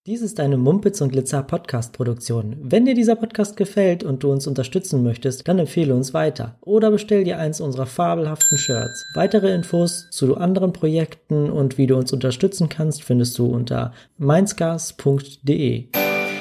Dies ist eine Mumpitz und Glitzer Podcast-Produktion. Wenn dir dieser Podcast gefällt und du uns unterstützen möchtest, dann empfehle uns weiter oder bestell dir eins unserer fabelhaften Shirts. Weitere Infos zu anderen Projekten und wie du uns unterstützen kannst, findest du unter mindscars.de.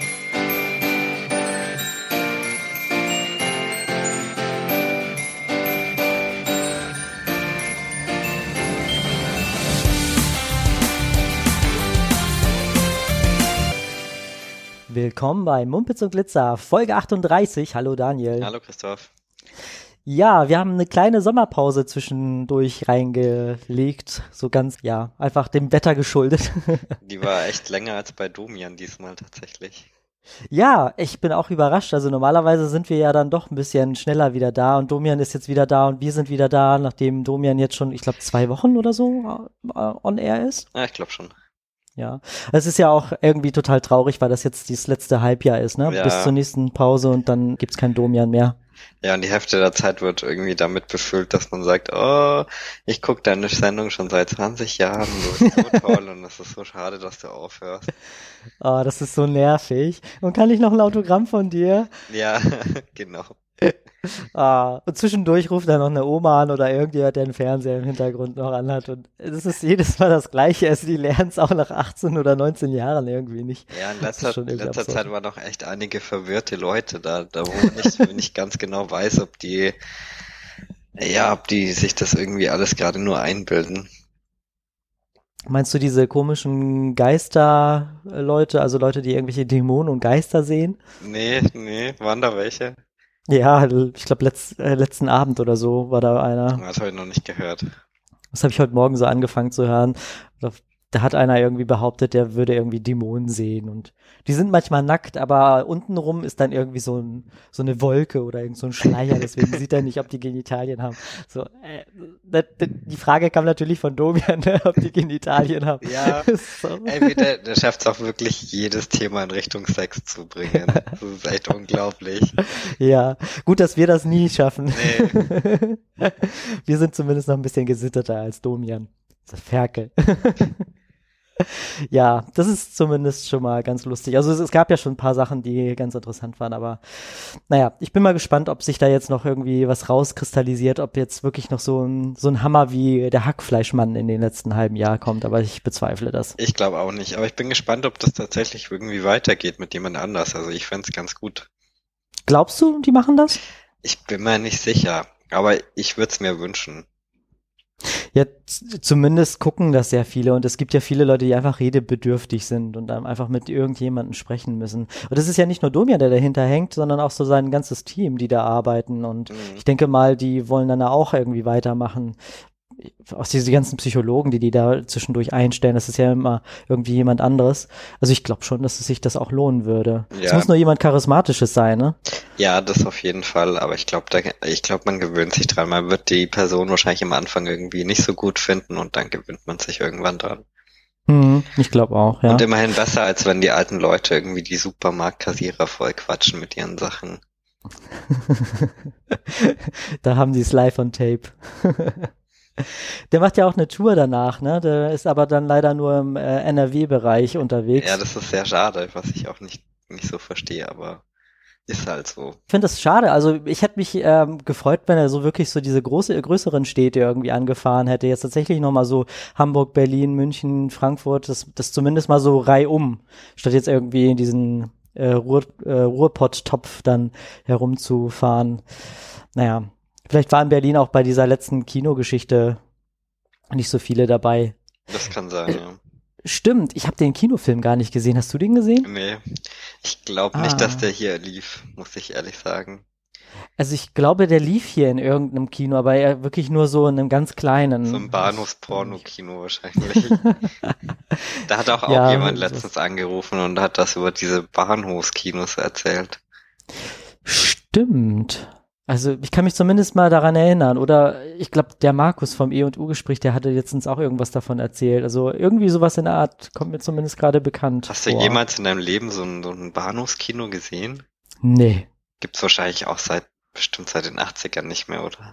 Willkommen bei Mumpitz und Glitzer, Folge 38. Hallo Daniel. Hallo Christoph. Ja, wir haben eine kleine Sommerpause zwischendurch reingelegt, so ganz, einfach dem Wetter geschuldet. Die war echt länger als bei Domian diesmal tatsächlich. Ja, ich bin auch überrascht. Also normalerweise sind wir ja dann doch ein bisschen schneller wieder da und Domian ist jetzt wieder da und wir sind wieder da, nachdem Domian jetzt schon, ich glaube, 2 Wochen oder so on air ist. Ja, ich glaube schon. Ja, es ist ja auch irgendwie total traurig, weil das jetzt das letzte Halbjahr ist, ne? Ja. Bis zur nächsten Pause und dann gibt's kein Domian mehr. Ja, und die Hälfte der Zeit wird irgendwie damit befüllt, dass man sagt, oh, ich gucke deine Sendung schon seit 20 Jahren, du bist so toll und es ist so schade, dass du aufhörst. Oh, das ist so nervig. Und kann ich noch ein Autogramm von dir? Ja, genau. Und zwischendurch ruft dann noch eine Oma an oder irgendjemand, der den Fernseher im Hintergrund noch anhat. Und es ist jedes Mal das Gleiche. Also die lernen es auch nach 18 oder 19 Jahren irgendwie nicht. Ja, in letzter Zeit waren noch echt einige verwirrte Leute da wo man nicht ganz genau weiß, ob die sich das irgendwie alles gerade nur einbilden. Meinst du diese komischen Geister-Leute, also Leute, die irgendwelche Dämonen und Geister sehen? Nee, waren da welche? Ja, ich glaube letzten Abend oder so war da einer. Das habe ich noch nicht gehört. Das habe ich heute Morgen so angefangen zu hören. Da hat einer irgendwie behauptet, der würde irgendwie Dämonen sehen und die sind manchmal nackt, aber untenrum ist dann irgendwie so eine Wolke oder irgend so ein Schleier, deswegen sieht er nicht, ob die Genitalien haben. So, die Frage kam natürlich von Domian, ne, ob die Genitalien haben. Ja, so. Ey, der schafft es auch wirklich, jedes Thema in Richtung Sex zu bringen. Das ist echt unglaublich. Ja, gut, dass wir das nie schaffen. Nee. Wir sind zumindest noch ein bisschen gesitteter als Domian. Das Ferkel. Ja, das ist zumindest schon mal ganz lustig. Also es gab ja schon ein paar Sachen, die ganz interessant waren, aber naja, ich bin mal gespannt, ob sich da jetzt noch irgendwie was rauskristallisiert, ob jetzt wirklich noch so ein Hammer wie der Hackfleischmann in den letzten halben Jahr kommt, aber ich bezweifle das. Ich glaube auch nicht, aber ich bin gespannt, ob das tatsächlich irgendwie weitergeht mit jemand anders. Also ich fände es ganz gut. Glaubst du, die machen das? Ich bin mir nicht sicher, aber ich würde es mir wünschen. Ja, zumindest gucken das sehr viele und es gibt ja viele Leute, die einfach redebedürftig sind und dann einfach mit irgendjemandem sprechen müssen. Und das ist ja nicht nur Domian, der dahinter hängt, sondern auch so sein ganzes Team, die da arbeiten und ich denke mal, die wollen dann auch irgendwie weitermachen. Auch diese ganzen Psychologen, die da zwischendurch einstellen, das ist ja immer irgendwie jemand anderes. Also ich glaube schon, dass es sich das auch lohnen würde. Es muss nur jemand Charismatisches sein, ne? Ja, das auf jeden Fall, aber ich glaube, man gewöhnt sich dran. Man wird die Person wahrscheinlich am Anfang irgendwie nicht so gut finden und dann gewöhnt man sich irgendwann dran. Ich glaube auch, ja. Und immerhin besser, als wenn die alten Leute irgendwie die Supermarktkassierer voll quatschen mit ihren Sachen. Da haben die es live on tape. Der macht ja auch eine Tour danach, ne? Der ist aber dann leider nur im NRW-Bereich unterwegs. Ja, das ist sehr schade, was ich auch nicht so verstehe, aber ist halt so. Ich finde das schade. Also ich hätte mich gefreut, wenn er so wirklich so diese größeren Städte irgendwie angefahren hätte. Jetzt tatsächlich nochmal so Hamburg, Berlin, München, Frankfurt, das zumindest mal so reihum, statt jetzt irgendwie in diesen Ruhrpott-Topf dann herumzufahren. Naja. Vielleicht waren in Berlin auch bei dieser letzten Kinogeschichte nicht so viele dabei. Das kann sein, ja. Stimmt, ich habe den Kinofilm gar nicht gesehen. Hast du den gesehen? Nee, ich glaube nicht, dass der hier lief, muss ich ehrlich sagen. Also ich glaube, der lief hier in irgendeinem Kino, aber wirklich nur so in einem ganz kleinen. So ein Bahnhofsporno-Kino wahrscheinlich. Da hat auch jemand letztens angerufen und hat das über diese Bahnhofskinos erzählt. Stimmt. Also ich kann mich zumindest mal daran erinnern. Oder ich glaube, der Markus vom E&U-Gespräch, der hatte letztens auch irgendwas davon erzählt. Also irgendwie sowas in der Art kommt mir zumindest gerade bekannt. Hast du jemals in deinem Leben so ein Bahnhofskino gesehen? Nee. Gibt's wahrscheinlich auch bestimmt seit den 80ern nicht mehr, oder?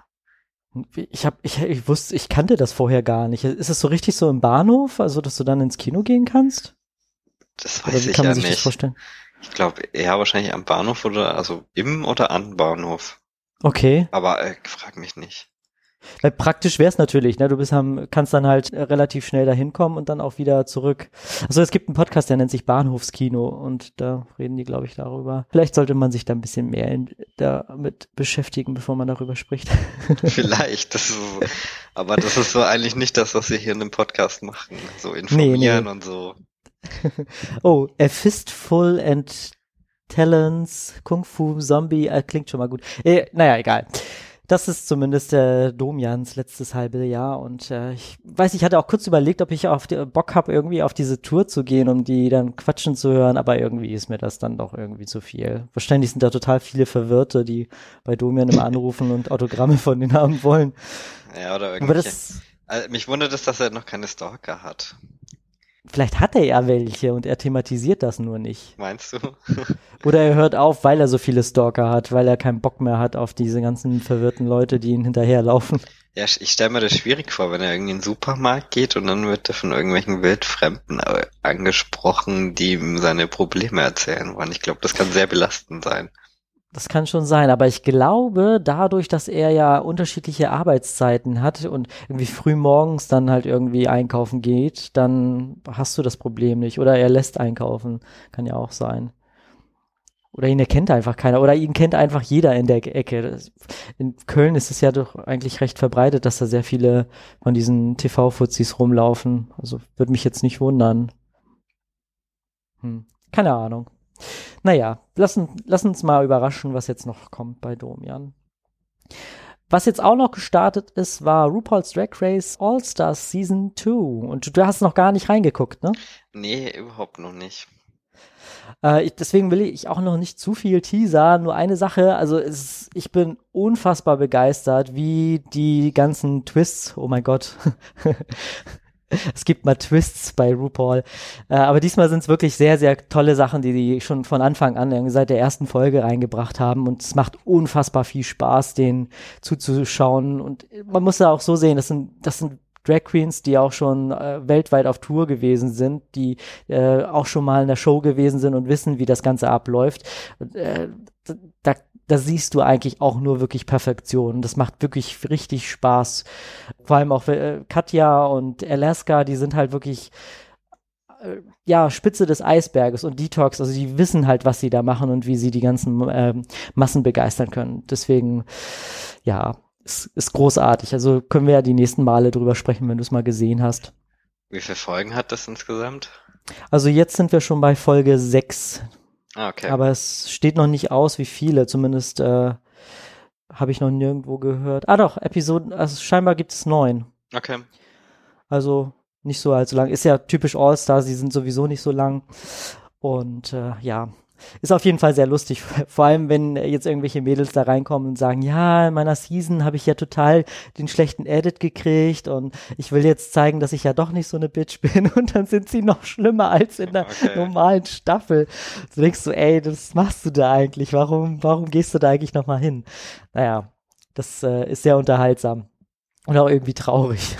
Ich kannte das vorher gar nicht. Ist es so richtig so im Bahnhof, also dass du dann ins Kino gehen kannst? Das Oder weiß wie ich kann ja man sich das nicht. vorstellen? Ich glaube eher wahrscheinlich am Bahnhof oder also im oder am Bahnhof. Okay. Aber frag mich nicht. Weil praktisch wäre es natürlich, ne? Kannst dann halt relativ schnell dahin kommen und dann auch wieder zurück. Also es gibt einen Podcast, der nennt sich Bahnhofskino und da reden die, glaube ich, darüber. Vielleicht sollte man sich da ein bisschen mehr damit beschäftigen, bevor man darüber spricht. Vielleicht, aber das ist so eigentlich nicht das, was wir hier in dem Podcast machen. So Nee, informieren nee. und so. Oh, A Fistful and Talents, Kung Fu Zombie, klingt schon mal gut. Naja, egal. Das ist zumindest Domjans letztes halbe Jahr und ich weiß, ich hatte auch kurz überlegt, ob ich Bock habe, irgendwie auf diese Tour zu gehen, um die dann quatschen zu hören, aber irgendwie ist mir das dann doch irgendwie zu viel. Wahrscheinlich sind da total viele Verwirrte, die bei Domian immer anrufen und Autogramme von denen haben wollen. Ja, oder Aber irgendwelche. Also, mich wundert es, dass er noch keine Stalker hat. vielleicht hat er ja welche und er thematisiert das nur nicht. Meinst du? Oder er hört auf, weil er so viele Stalker hat, weil er keinen Bock mehr hat auf diese ganzen verwirrten Leute, die ihn hinterherlaufen. Ja, ich stelle mir das schwierig vor, wenn er irgendwie in den Supermarkt geht und dann wird er von irgendwelchen Wildfremden angesprochen, die ihm seine Probleme erzählen wollen. Ich glaube, das kann sehr belastend sein. Das kann schon sein, aber ich glaube, dadurch, dass er ja unterschiedliche Arbeitszeiten hat und irgendwie früh morgens dann halt irgendwie einkaufen geht, dann hast du das Problem nicht. Oder er lässt einkaufen, kann ja auch sein. Oder ihn erkennt einfach keiner. Oder ihn kennt einfach jeder in der Ecke. In Köln ist es ja doch eigentlich recht verbreitet, dass da sehr viele von diesen TV-Fuzis rumlaufen. Also würde mich jetzt nicht wundern. Keine Ahnung. Naja, lass uns mal überraschen, was jetzt noch kommt bei Domian. Was jetzt auch noch gestartet ist, war RuPaul's Drag Race All-Stars Season 2. Und du hast noch gar nicht reingeguckt, ne? Nee, überhaupt noch nicht. Deswegen will ich auch noch nicht zu viel teasern. Nur eine Sache, also ich bin unfassbar begeistert, wie die ganzen Twists, oh mein Gott, es gibt mal Twists bei RuPaul, aber diesmal sind es wirklich sehr, sehr tolle Sachen, die schon von Anfang an, irgendwie seit der ersten Folge reingebracht haben und es macht unfassbar viel Spaß, denen zuzuschauen und man muss ja auch so sehen, das sind Drag Queens, die auch schon weltweit auf Tour gewesen sind, die auch schon mal in der Show gewesen sind und wissen, wie das Ganze abläuft. Da siehst du eigentlich auch nur wirklich Perfektion. Das macht wirklich richtig Spaß. Vor allem auch Katja und Alaska, die sind halt wirklich ja, Spitze des Eisberges und Detox, also die wissen halt, was sie da machen und wie sie die ganzen Massen begeistern können. Deswegen, ja, ist großartig. Also können wir ja die nächsten Male drüber sprechen, wenn du es mal gesehen hast. Wie viele Folgen hat das insgesamt? Also jetzt sind wir schon bei Folge 6. Ah, okay. Aber es steht noch nicht aus, wie viele. Zumindest habe ich noch nirgendwo gehört. Ah doch, Episoden, also scheinbar gibt es 9. Okay. Also nicht so allzu lang. Ist ja typisch All-Stars, die sind sowieso nicht so lang. Und ja, ist auf jeden Fall sehr lustig. Vor allem, wenn jetzt irgendwelche Mädels da reinkommen und sagen, ja, in meiner Season habe ich ja total den schlechten Edit gekriegt und ich will jetzt zeigen, dass ich ja doch nicht so eine Bitch bin und dann sind sie noch schlimmer als in der normalen Staffel. Du denkst so, ey, was machst du da eigentlich? Warum gehst du da eigentlich nochmal hin? Naja, das ist sehr unterhaltsam und auch irgendwie traurig.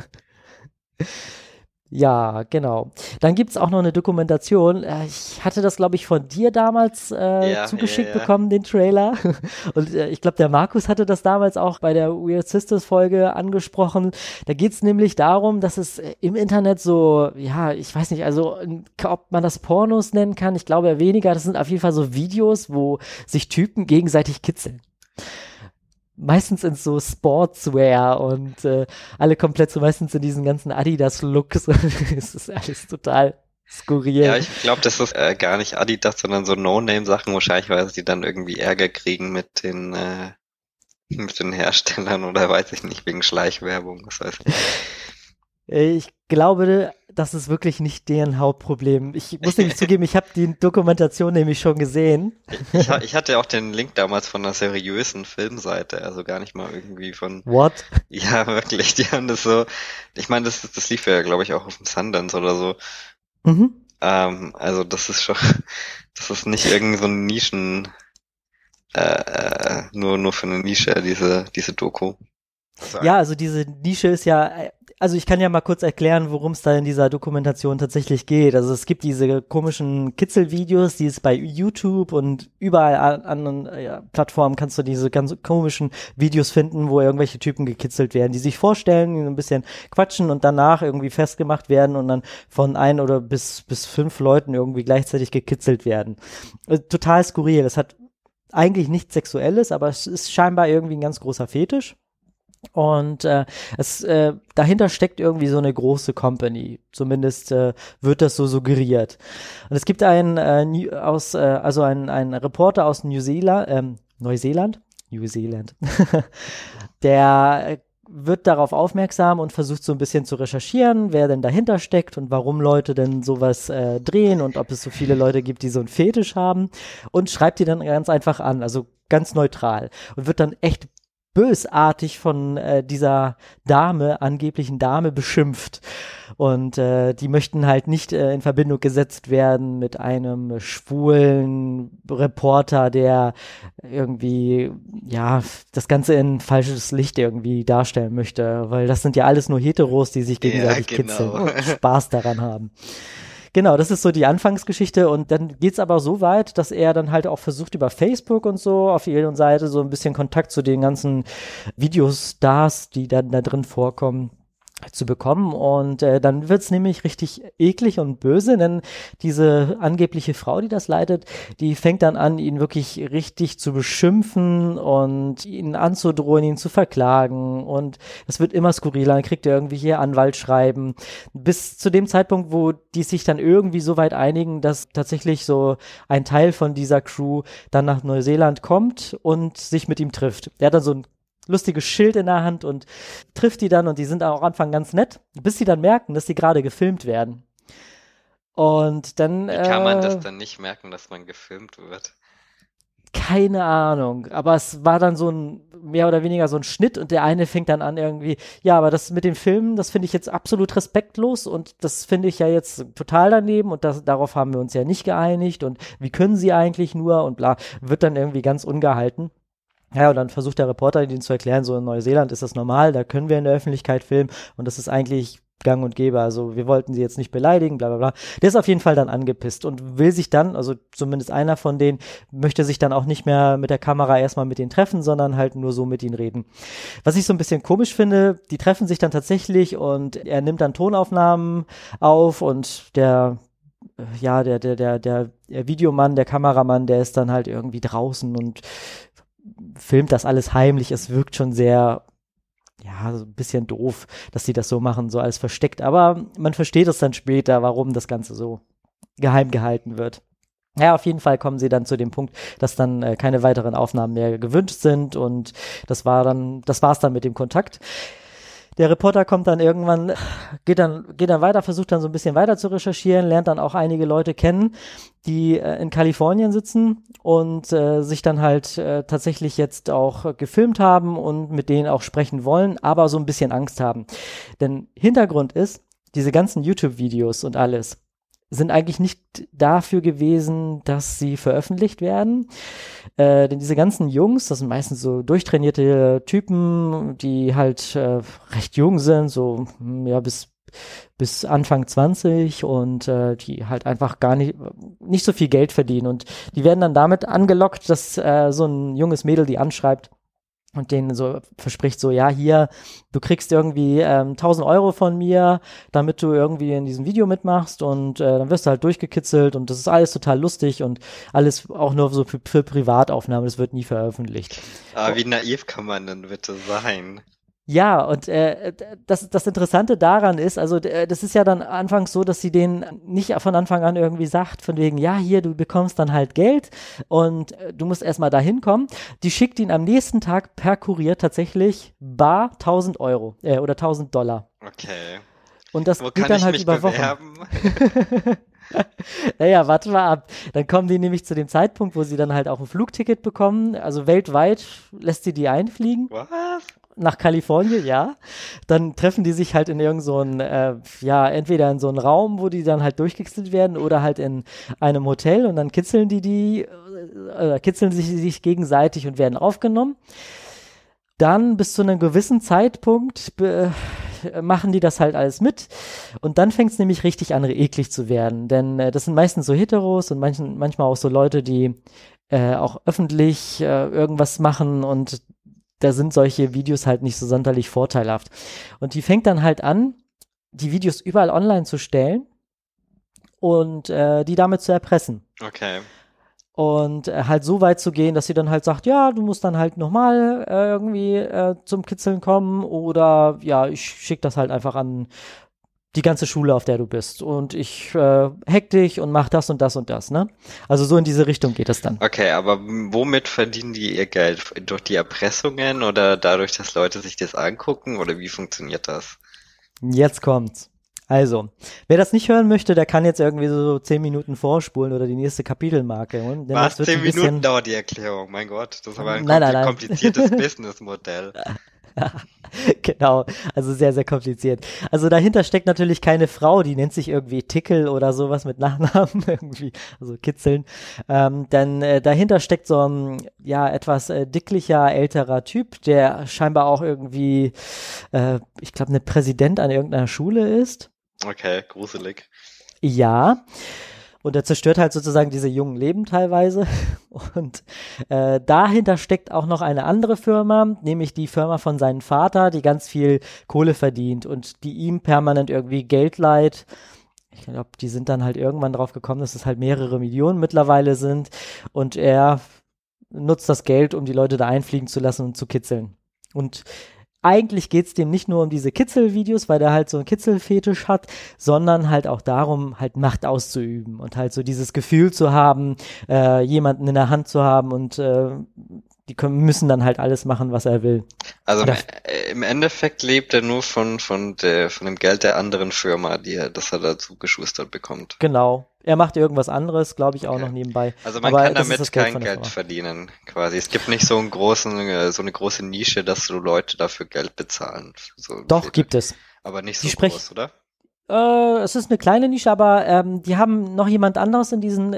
Ja, genau. Dann gibt's auch noch eine Dokumentation. Ich hatte das, glaube ich, von dir damals zugeschickt bekommen, den Trailer. Und ich glaube, der Markus hatte das damals auch bei der Weird Sisters Folge angesprochen. Da geht's nämlich darum, dass es im Internet so, ja, ich weiß nicht, also ob man das Pornos nennen kann, ich glaube weniger. Das sind auf jeden Fall so Videos, wo sich Typen gegenseitig kitzeln. Meistens in so Sportswear und alle komplett so meistens in diesen ganzen Adidas-Looks. Es ist alles total skurril. Ja, ich glaube, das ist gar nicht Adidas, sondern so No-Name-Sachen wahrscheinlich, weil sie dann irgendwie Ärger kriegen mit den Herstellern oder weiß ich nicht, wegen Schleichwerbung, was weiß ich. Ich glaube, das ist wirklich nicht deren Hauptproblem. Ich muss nämlich zugeben, ich habe die Dokumentation nämlich schon gesehen. Ich hatte auch den Link damals von einer seriösen Filmseite, also gar nicht mal irgendwie von... What? Ja, wirklich, die haben das so... Ich meine, das lief ja, glaube ich, auch auf dem Sundance oder so. Mhm. Also das ist schon... Das ist nicht irgend so ein Nischen... nur für eine Nische, diese Doku. Ja, also diese Nische ist ja Also ich kann ja mal kurz erklären, worum es da in dieser Dokumentation tatsächlich geht. Also es gibt diese komischen Kitzelvideos, die es bei YouTube und überall an anderen Plattformen kannst du diese ganz komischen Videos finden, wo irgendwelche Typen gekitzelt werden, die sich vorstellen, die so ein bisschen quatschen und danach irgendwie festgemacht werden und dann von 1 oder bis 5 Leuten irgendwie gleichzeitig gekitzelt werden. Total skurril. Es hat eigentlich nichts Sexuelles, aber es ist scheinbar irgendwie ein ganz großer Fetisch. Und dahinter steckt irgendwie so eine große Company. Zumindest wird das so suggeriert. Und es gibt einen Reporter aus Neuseeland, der wird darauf aufmerksam und versucht so ein bisschen zu recherchieren, wer denn dahinter steckt und warum Leute denn sowas drehen und ob es so viele Leute gibt, die so einen Fetisch haben, und schreibt die dann ganz einfach an, also ganz neutral, und wird dann echt bösartig von dieser angeblichen Dame beschimpft. Und die möchten halt nicht in Verbindung gesetzt werden mit einem schwulen Reporter, der irgendwie, ja, das Ganze in falsches Licht irgendwie darstellen möchte, weil das sind ja alles nur Heteros, die sich gegenseitig kitzeln und Spaß daran haben. Genau, das ist so die Anfangsgeschichte, und dann geht's aber so weit, dass er dann halt auch versucht, über Facebook und so auf ihrer Seite so ein bisschen Kontakt zu den ganzen Videostars, die dann da drin vorkommen, zu bekommen, und dann wird's nämlich richtig eklig und böse, denn diese angebliche Frau, die das leitet, die fängt dann an, ihn wirklich richtig zu beschimpfen und ihn anzudrohen, ihn zu verklagen, und es wird immer skurriler. Dann kriegt er irgendwie hier Anwaltsschreiben, bis zu dem Zeitpunkt, wo die sich dann irgendwie so weit einigen, dass tatsächlich so ein Teil von dieser Crew dann nach Neuseeland kommt und sich mit ihm trifft. Der hat dann so ein lustiges Schild in der Hand und trifft die dann, und die sind auch am Anfang ganz nett, bis sie dann merken, dass sie gerade gefilmt werden. Und dann Wie kann man das dann nicht merken, dass man gefilmt wird? Keine Ahnung, aber es war dann so ein, mehr oder weniger so ein Schnitt, und der eine fängt dann an irgendwie, ja, aber das mit dem Filmen, das finde ich jetzt absolut respektlos, und das finde ich ja jetzt total daneben, und darauf haben wir uns ja nicht geeinigt, und wie können sie eigentlich nur, und bla, wird dann irgendwie ganz ungehalten. Ja, und dann versucht der Reporter, ihnen zu erklären, so in Neuseeland ist das normal, da können wir in der Öffentlichkeit filmen, und das ist eigentlich gang und gäbe, also wir wollten sie jetzt nicht beleidigen, bla bla bla. Der ist auf jeden Fall dann angepisst und will sich dann, also zumindest einer von denen, möchte sich dann auch nicht mehr mit der Kamera erstmal mit denen treffen, sondern halt nur so mit ihnen reden. Was ich so ein bisschen komisch finde, die treffen sich dann tatsächlich, und er nimmt dann Tonaufnahmen auf, und der Videomann, der Kameramann, der ist dann halt irgendwie draußen und filmt das alles heimlich. Es wirkt schon sehr, ja, so ein bisschen doof, dass die das so machen, so alles versteckt. Aber man versteht es dann später, warum das Ganze so geheim gehalten wird. Ja, auf jeden Fall kommen sie dann zu dem Punkt, dass dann keine weiteren Aufnahmen mehr gewünscht sind, und das war's dann mit dem Kontakt. Der Reporter kommt dann irgendwann, geht dann weiter, versucht dann so ein bisschen weiter zu recherchieren, lernt dann auch einige Leute kennen, die in Kalifornien sitzen und sich dann halt tatsächlich jetzt auch gefilmt haben und mit denen auch sprechen wollen, aber so ein bisschen Angst haben. Denn Hintergrund ist, diese ganzen YouTube-Videos und alles sind eigentlich nicht dafür gewesen, dass sie veröffentlicht werden. Denn diese ganzen Jungs, das sind meistens so durchtrainierte Typen, die halt recht jung sind, so ja bis Anfang 20, und die halt einfach gar nicht so viel Geld verdienen. Und die werden dann damit angelockt, dass so ein junges Mädel die anschreibt und denen so verspricht, so, ja, hier, du kriegst irgendwie 1.000 Euro von mir, damit du irgendwie in diesem Video mitmachst, und dann wirst du halt durchgekitzelt, und das ist alles total lustig und alles auch nur so für Privataufnahmen, das wird nie veröffentlicht. Aber wie naiv kann man denn bitte sein? Ja, und das Interessante daran ist, also das ist ja dann anfangs so, dass sie denen nicht von Anfang an irgendwie sagt, von wegen, ja, hier, du bekommst dann halt Geld und du musst erstmal da hinkommen. Die schickt ihn am nächsten Tag per Kurier tatsächlich bar 1.000 Euro oder 1.000 Dollar. Okay. Und das Wo geht kann dann ich halt mich über bewerben? Wochen. Naja, warte mal ab. Dann kommen die nämlich zu dem Zeitpunkt, wo sie dann halt auch ein Flugticket bekommen. Also weltweit lässt sie die einfliegen. Was? Nach Kalifornien, ja. Dann treffen die sich halt in irgend so ein, entweder in so einem Raum, wo die dann halt durchgekitzelt werden, oder halt in einem Hotel, und dann kitzeln kitzeln sich gegenseitig und werden aufgenommen. Dann bis zu einem gewissen Zeitpunkt machen die das halt alles mit und dann fängt es nämlich richtig an, eklig zu werden, denn das sind meistens so Heteros und manchmal auch so Leute, die auch öffentlich irgendwas machen und da sind solche Videos halt nicht so sonderlich vorteilhaft. Und die fängt dann halt an, die Videos überall online zu stellen und die damit zu erpressen. Okay. Und halt so weit zu gehen, dass sie dann halt sagt, ja, du musst dann halt nochmal irgendwie zum Kitzeln kommen oder ja, ich schicke das halt einfach an die ganze Schule, auf der du bist und ich hack dich und mach das und das und das, ne? Also so in diese Richtung geht es dann. Okay, aber womit verdienen die ihr Geld? Durch die Erpressungen oder dadurch, dass Leute sich das angucken oder wie funktioniert das? Jetzt kommt's. Also, wer das nicht hören möchte, der kann jetzt irgendwie so 10 Minuten vorspulen oder die nächste Kapitelmarke. Und Was? 10 Minuten dauert die Erklärung? Mein Gott, das ist aber ein nein. kompliziertes Businessmodell. Genau, also sehr, sehr kompliziert. Also dahinter steckt natürlich keine Frau, die nennt sich irgendwie Tickel oder sowas mit Nachnamen irgendwie, also Kitzeln. Denn dahinter steckt so ein, ja, etwas dicklicher, älterer Typ, der scheinbar auch irgendwie, ich glaube, eine Präsident an irgendeiner Schule ist. Okay, gruselig. Ja. Und er zerstört halt sozusagen diese jungen Leben teilweise. Und dahinter steckt auch noch eine andere Firma, nämlich die Firma von seinem Vater, die ganz viel Kohle verdient und die ihm permanent irgendwie Geld leiht. Ich glaube, die sind dann halt irgendwann drauf gekommen, dass es halt mehrere Millionen mittlerweile sind. Und er nutzt das Geld, um die Leute da einfliegen zu lassen und zu kitzeln. Und eigentlich geht's dem nicht nur um diese Kitzelvideos, weil der halt so einen Kitzelfetisch hat, sondern halt auch darum, halt Macht auszuüben und halt so dieses Gefühl zu haben, jemanden in der Hand zu haben und müssen dann halt alles machen, was er will. Also im Endeffekt lebt er nur von dem Geld der anderen Firma, das er dazu geschustert bekommt. Genau. Er macht irgendwas anderes, glaube ich, auch noch nebenbei. Also man kann damit kein Geld verdienen, quasi. Es gibt nicht so eine große Nische, dass so Leute dafür Geld bezahlen. So Doch, gibt es. Aber nicht so groß, oder? Es ist eine kleine Nische, aber die haben noch jemand anderes in diesen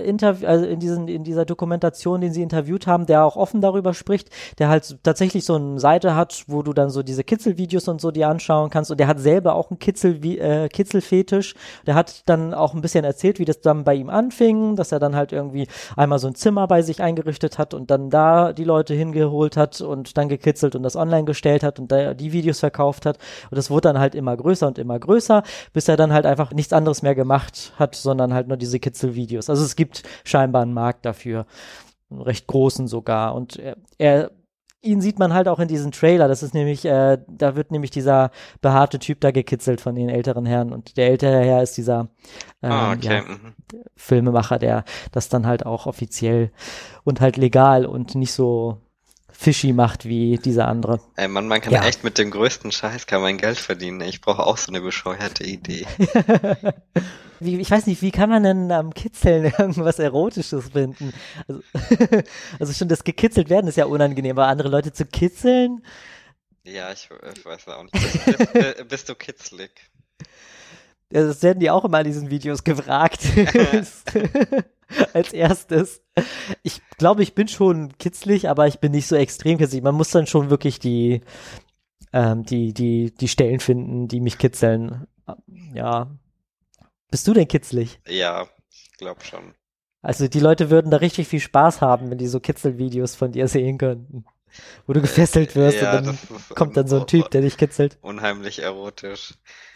in dieser Dokumentation, den sie interviewt haben, der auch offen darüber spricht, der halt tatsächlich so eine Seite hat, wo du dann so diese Kitzelvideos und so dir anschauen kannst und der hat selber auch einen Kitzelfetisch. Der hat dann auch ein bisschen erzählt, wie das dann bei ihm anfing, dass er dann halt irgendwie einmal so ein Zimmer bei sich eingerichtet hat und dann da die Leute hingeholt hat und dann gekitzelt und das online gestellt hat und da die Videos verkauft hat und das wurde dann halt immer größer und immer größer, bis er dann halt einfach nichts anderes mehr gemacht hat, sondern halt nur diese Kitzelvideos. Also es gibt scheinbar einen Markt dafür, einen recht großen sogar. Und ihn sieht man halt auch in diesem Trailer. Das ist nämlich, da wird nämlich dieser behaarte Typ da gekitzelt von den älteren Herren. Und der ältere Herr ist dieser Filmemacher, der das dann halt auch offiziell und halt legal und nicht so fishy macht wie dieser andere. Ey Mann, man kann echt mit dem größten Scheiß kann man Geld verdienen. Ich brauche auch so eine bescheuerte Idee. Ich weiß nicht, wie kann man denn am Kitzeln irgendwas Erotisches finden? Also schon das gekitzelt werden ist ja unangenehm, aber andere Leute zu kitzeln? Ja, ich weiß auch nicht. Bist du kitzlig? Das werden die auch immer in diesen Videos gefragt. Als erstes. Ich glaube, ich bin schon kitzlig, aber ich bin nicht so extrem kitzlig. Man muss dann schon wirklich die Stellen finden, die mich kitzeln. Ja. Bist du denn kitzlig? Ja, ich glaube schon. Also die Leute würden da richtig viel Spaß haben, wenn die so Kitzelvideos von dir sehen könnten. Wo du gefesselt wirst und dann kommt dann so ein Typ, der dich kitzelt. Unheimlich erotisch.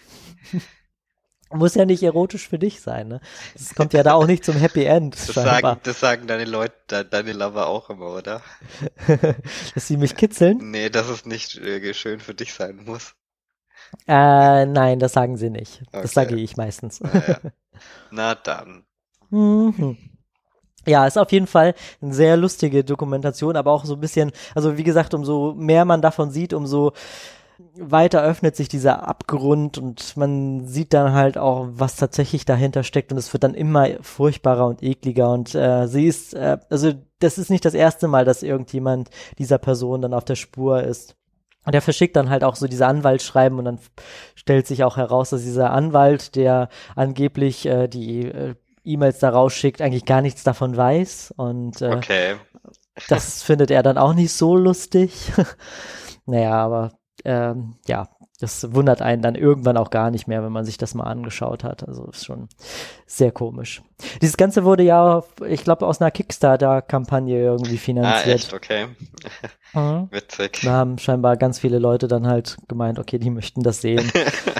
Muss ja nicht erotisch für dich sein, ne? Es kommt ja da auch nicht zum Happy End. Das sagen deine Leute, deine Lover auch immer, oder? Dass sie mich kitzeln? Nee, dass es nicht schön für dich sein muss. Nein, das sagen sie nicht. Okay. Das sage ich meistens. Na dann. Mhm. Ja, ist auf jeden Fall eine sehr lustige Dokumentation, aber auch so ein bisschen, also wie gesagt, umso mehr man davon sieht, umso weiter öffnet sich dieser Abgrund und man sieht dann halt auch, was tatsächlich dahinter steckt und es wird dann immer furchtbarer und ekliger und sie ist, also das ist nicht das erste Mal, dass irgendjemand dieser Person dann auf der Spur ist. Und er verschickt dann halt auch so diese Anwaltsschreiben und dann stellt sich auch heraus, dass dieser Anwalt, der angeblich die E-Mails da rausschickt, eigentlich gar nichts davon weiß und okay. Das findet er dann auch nicht so lustig. Naja, aber ja, Das wundert einen dann irgendwann auch gar nicht mehr, wenn man sich das mal angeschaut hat. Also ist schon sehr komisch. Dieses Ganze wurde ja, ich glaube, aus einer Kickstarter-Kampagne irgendwie finanziert. Echt? Okay. Mhm. Witzig. Da haben scheinbar ganz viele Leute dann halt gemeint, okay, die möchten das sehen.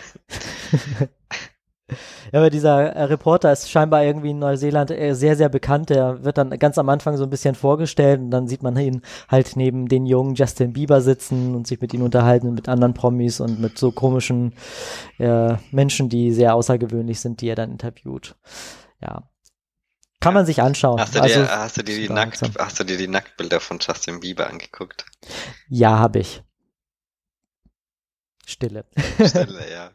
Ja, aber dieser Reporter ist scheinbar irgendwie in Neuseeland sehr, sehr bekannt. Der wird dann ganz am Anfang so ein bisschen vorgestellt und dann sieht man ihn halt neben den jungen Justin Bieber sitzen und sich mit ihm unterhalten, mit anderen Promis und mit so komischen Menschen, die sehr außergewöhnlich sind, die er dann interviewt. Ja. Kann man sich anschauen. Hast du dir die Nacktbilder von Justin Bieber angeguckt? Ja, habe ich. Stille, ja.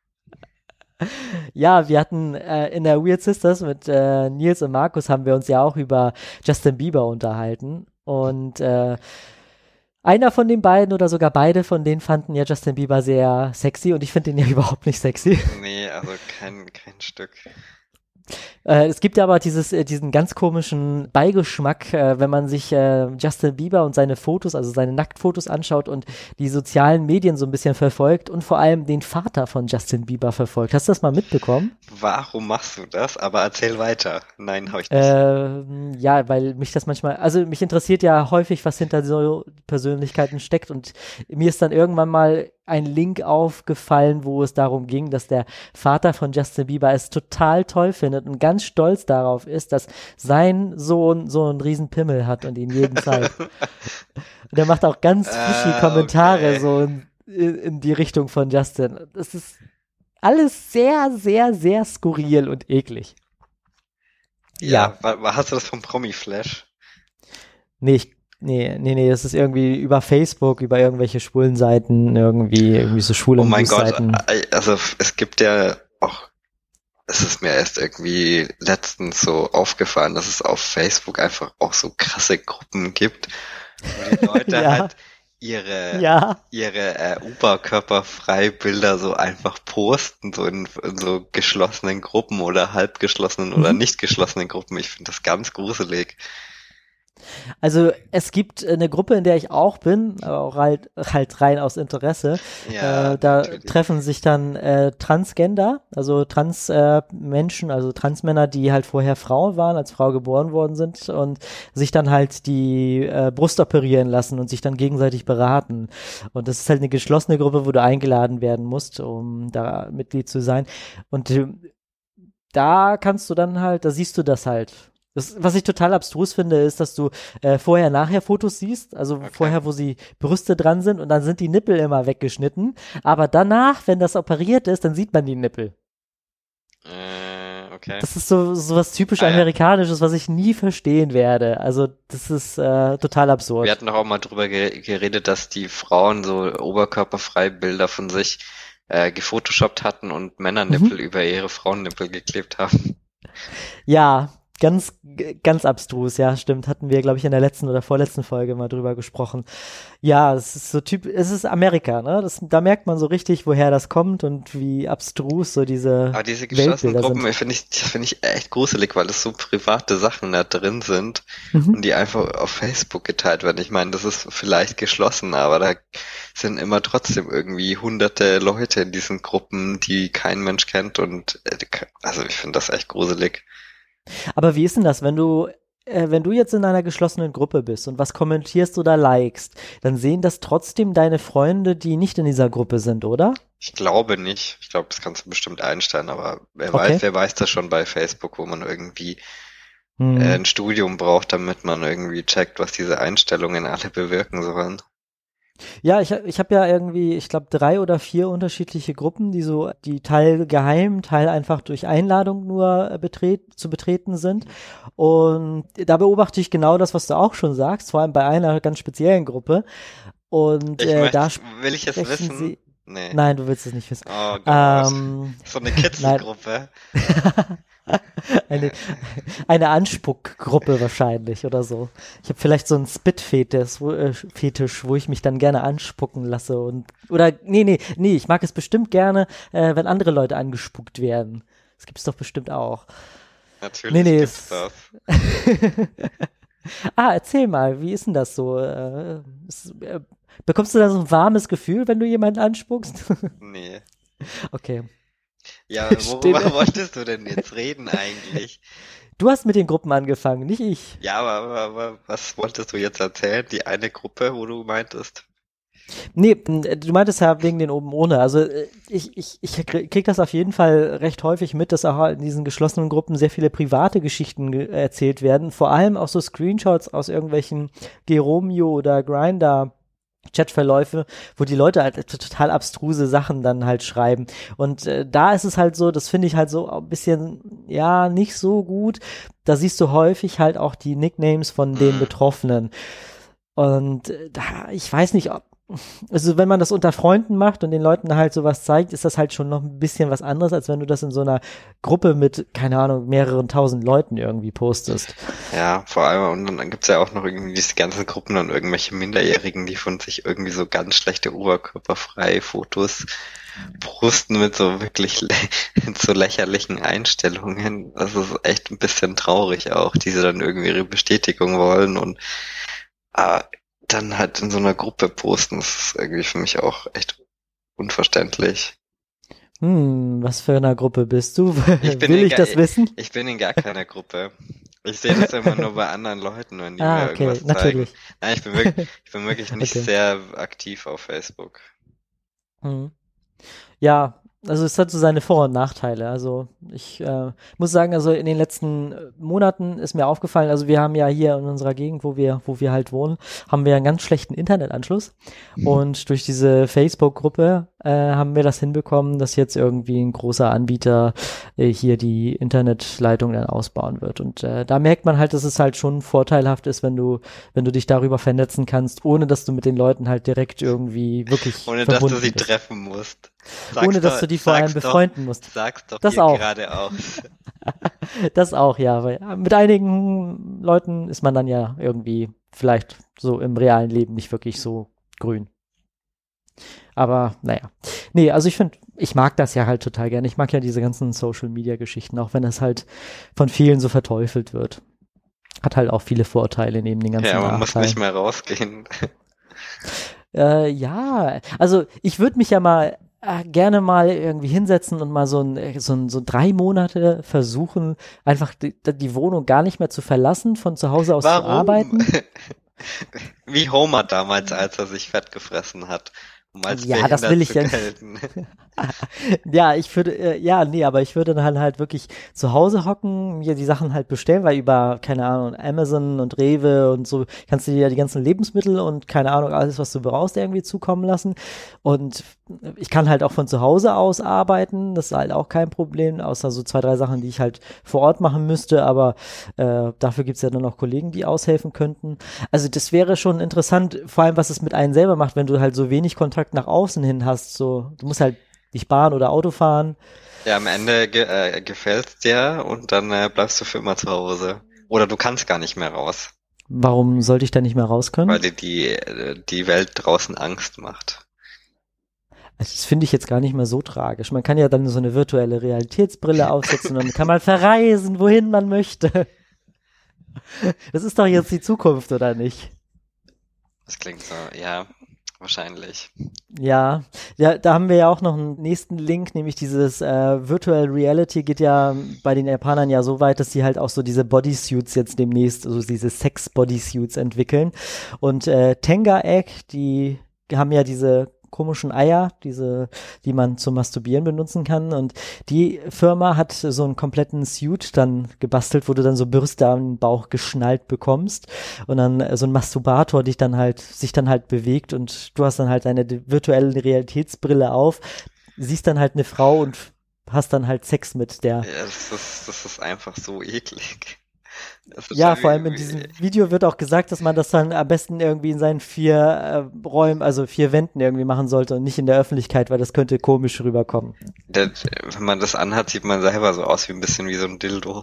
Ja, wir hatten in der Weird Sisters mit Nils und Markus haben wir uns ja auch über Justin Bieber unterhalten und einer von den beiden oder sogar beide von denen fanden ja Justin Bieber sehr sexy und ich finde ihn ja überhaupt nicht sexy. Nee, also kein Stück. Es gibt ja aber diesen ganz komischen Beigeschmack, wenn man sich Justin Bieber und seine Fotos, also seine Nacktfotos anschaut und die sozialen Medien so ein bisschen verfolgt und vor allem den Vater von Justin Bieber verfolgt. Hast du das mal mitbekommen? Warum machst du das? Aber erzähl weiter. Nein, habe ich nicht. Ja, weil mich das manchmal, also mich interessiert ja häufig, was hinter so Persönlichkeiten steckt und mir ist dann irgendwann mal ein Link aufgefallen, wo es darum ging, dass der Vater von Justin Bieber es total toll findet und ganz stolz darauf ist, dass sein Sohn so einen riesen Pimmel hat und ihn jeden zeigt. Und er macht auch ganz fishy Kommentare okay. so in die Richtung von Justin. Das ist alles sehr, sehr, sehr skurril und eklig. Ja. Hast du das vom Promi-Flash? Nee, das ist irgendwie über Facebook, über irgendwelche schwulen Seiten, irgendwie so schwule Oh mein Gott, Seiten. also es gibt ja auch, es ist mir erst irgendwie letztens so aufgefallen, dass es auf Facebook einfach auch so krasse Gruppen gibt, wo die Leute Ja. halt ihre Oberkörperfrei-Bilder so einfach posten, so in so geschlossenen Gruppen oder halbgeschlossenen oder nicht geschlossenen Gruppen. Ich finde das ganz gruselig. Also es gibt eine Gruppe, in der ich auch bin, aber auch halt rein aus Interesse. Ja, Da natürlich. treffen sich dann Transgender, also Transmenschen, also Transmänner, die halt vorher Frau waren, als Frau geboren worden sind und sich dann halt die Brust operieren lassen und sich dann gegenseitig beraten. Und das ist halt eine geschlossene Gruppe, wo du eingeladen werden musst, um da Mitglied zu sein. Und da kannst du dann halt, da siehst du das halt. Was ich total abstrus finde, ist, dass du vorher-nachher Fotos siehst, also Okay. vorher, wo die Brüste dran sind und dann sind die Nippel immer weggeschnitten, aber danach, wenn das operiert ist, dann sieht man die Nippel. Okay. Das ist so was typisch Ja. Amerikanisches, was ich nie verstehen werde. Also das ist total absurd. Wir hatten doch auch mal drüber geredet, dass die Frauen so oberkörperfrei Bilder von sich gefotoshoppt hatten und Männernippel über ihre Frauennippel geklebt haben. Ja, ganz abstrus, ja, stimmt. Hatten wir, glaube ich, in der letzten oder vorletzten Folge mal drüber gesprochen. Ja, es ist so es ist Amerika, ne? Da merkt man so richtig, woher das kommt und wie abstrus so diese Aber diese geschlossenen Weltbilder Gruppen, sind. finde ich echt gruselig, weil das so private Sachen da drin sind und die einfach auf Facebook geteilt werden. Ich meine, das ist vielleicht geschlossen, aber da sind immer trotzdem irgendwie hunderte Leute in diesen Gruppen, die kein Mensch kennt und also ich finde das echt gruselig. Aber wie ist denn das, wenn du jetzt in einer geschlossenen Gruppe bist und was kommentierst oder likest, dann sehen das trotzdem deine Freunde, die nicht in dieser Gruppe sind, oder? Ich glaube nicht. Ich glaube, das kannst du bestimmt einstellen, aber Okay. wer weiß das schon bei Facebook, wo man irgendwie Hm. ein Studium braucht, damit man irgendwie checkt, was diese Einstellungen alle bewirken sollen. Ja, ich habe ja irgendwie, ich glaube, 3 oder 4 unterschiedliche Gruppen, die Teil geheim, Teil einfach durch Einladung nur zu betreten sind. Und da beobachte ich genau das, was du auch schon sagst, vor allem bei einer ganz speziellen Gruppe. Und Will ich es sprechen wissen? sie. Nee. Nein, du willst es nicht wissen. Oh Gott. So eine Nein. Kitzelgruppe. Eine Anspuckgruppe wahrscheinlich oder so. Ich habe vielleicht so einen Spit-Fetisch, wo ich mich dann gerne anspucken lasse nee, ich mag es bestimmt gerne, wenn andere Leute angespuckt werden. Das gibt's doch bestimmt auch. Natürlich Nee, gibt's das. Erzähl mal, wie ist denn das so? Bekommst du da so ein warmes Gefühl, wenn du jemanden anspuckst? Nee. Okay. Ja, worüber wolltest du denn jetzt reden eigentlich? Du hast mit den Gruppen angefangen, nicht ich. Ja, aber was wolltest du jetzt erzählen? Die eine Gruppe, wo du meintest? Nee, du meintest ja wegen den oben ohne. Also ich krieg das auf jeden Fall recht häufig mit, dass auch in diesen geschlossenen Gruppen sehr viele private Geschichten erzählt werden. Vor allem auch so Screenshots aus irgendwelchen Geromeo oder Grindr Chatverläufe, wo die Leute halt total abstruse Sachen dann halt schreiben. Und da ist es halt so, das finde ich halt so ein bisschen, ja, nicht so gut. Da siehst du häufig halt auch die Nicknames von den Betroffenen. Und ich weiß nicht, also wenn man das unter Freunden macht und den Leuten halt sowas zeigt, ist das halt schon noch ein bisschen was anderes, als wenn du das in so einer Gruppe mit, keine Ahnung, mehreren tausend Leuten irgendwie postest. Ja, vor allem, und dann gibt's ja auch noch irgendwie diese ganzen Gruppen und irgendwelche Minderjährigen, die von sich irgendwie so ganz schlechte oberkörperfreie Fotos posten mit so wirklich so lächerlichen Einstellungen. Das ist echt ein bisschen traurig auch, die sie dann irgendwie ihre Bestätigung wollen und dann halt in so einer Gruppe posten. Das ist irgendwie für mich auch echt unverständlich. Was für eine Gruppe bist du? Will ich das wissen? Ich bin in gar keiner Gruppe. Ich sehe das immer nur bei anderen Leuten, wenn die mir okay, irgendwas natürlich. zeigen. Nein, ich bin wirklich nicht Okay. sehr aktiv auf Facebook. Ja, also es hat so seine Vor- und Nachteile. Also ich muss sagen, also in den letzten Monaten ist mir aufgefallen, also wir haben ja hier in unserer Gegend, wo wir halt wohnen, haben wir einen ganz schlechten Internetanschluss. Und durch diese Facebook-Gruppe haben wir das hinbekommen, dass jetzt irgendwie ein großer Anbieter hier die Internetleitung dann ausbauen wird. Und da merkt man halt, dass es halt schon vorteilhaft ist, wenn du dich darüber vernetzen kannst, ohne dass du mit den Leuten halt direkt irgendwie wirklich Ohne dass du verbunden sie bist. treffen musst. Ohne dass du die vor allem befreunden musst. Sag's doch Das hier auch. geradeaus. Das auch, ja. Weil mit einigen Leuten ist man dann ja irgendwie vielleicht so im realen Leben nicht wirklich so grün. Aber naja. Nee, also ich mag das ja halt total gerne. Ich mag ja diese ganzen Social-Media-Geschichten, auch wenn das halt von vielen so verteufelt wird. Hat halt auch viele Vorteile neben den ganzen Ja, man Nachteilen. muss nicht mehr rausgehen. Ja, also ich würde mich ja mal gerne mal irgendwie hinsetzen und mal so 3 Monate versuchen, einfach die Wohnung gar nicht mehr zu verlassen, von zu Hause aus zu arbeiten. Wie Homer damals, als er sich fett gefressen hat, um als Ja, das will ich ja. gelten. Ja, ich würde, aber ich würde dann halt wirklich zu Hause hocken, mir die Sachen halt bestellen, weil über, keine Ahnung, Amazon und Rewe und so kannst du dir ja die ganzen Lebensmittel und keine Ahnung, alles, was du brauchst, irgendwie zukommen lassen. Und ich kann halt auch von zu Hause aus arbeiten, das ist halt auch kein Problem, außer so 2, 3 Sachen, die ich halt vor Ort machen müsste, aber dafür gibt's ja dann noch Kollegen, die aushelfen könnten. Also das wäre schon interessant, vor allem, was es mit einem selber macht, wenn du halt so wenig Kontakt nach außen hin hast, so, du musst halt nicht Bahn oder Auto fahren. Ja, am Ende gefällt's dir und dann bleibst du für immer zu Hause. Oder du kannst gar nicht mehr raus. Warum sollte ich da nicht mehr raus können? Weil dir die Welt draußen Angst macht. Also das finde ich jetzt gar nicht mehr so tragisch. Man kann ja dann so eine virtuelle Realitätsbrille aufsetzen und dann kann man verreisen, wohin man möchte. Das ist doch jetzt die Zukunft, oder nicht? Das klingt so, ja, wahrscheinlich. Ja, da haben wir ja auch noch einen nächsten Link, nämlich dieses Virtual Reality geht ja bei den Japanern ja so weit, dass sie halt auch so diese Bodysuits jetzt demnächst, also diese Sex-Bodysuits entwickeln. Und Tenga Egg, die haben ja diese komischen Eier, die man zum Masturbieren benutzen kann. Und die Firma hat so einen kompletten Suit dann gebastelt, wo du dann so Bürste am Bauch geschnallt bekommst und dann so ein Masturbator sich dann halt bewegt und du hast dann halt deine virtuelle Realitätsbrille auf, siehst dann halt eine Frau und hast dann halt Sex mit der. Ja, das ist einfach so eklig. Ja, vor allem in diesem Video wird auch gesagt, dass man das dann am besten irgendwie in seinen 4 Räumen, also 4 Wänden irgendwie machen sollte und nicht in der Öffentlichkeit, weil das könnte komisch rüberkommen. Wenn man das anhat, sieht man selber so aus wie ein bisschen wie so ein Dildo.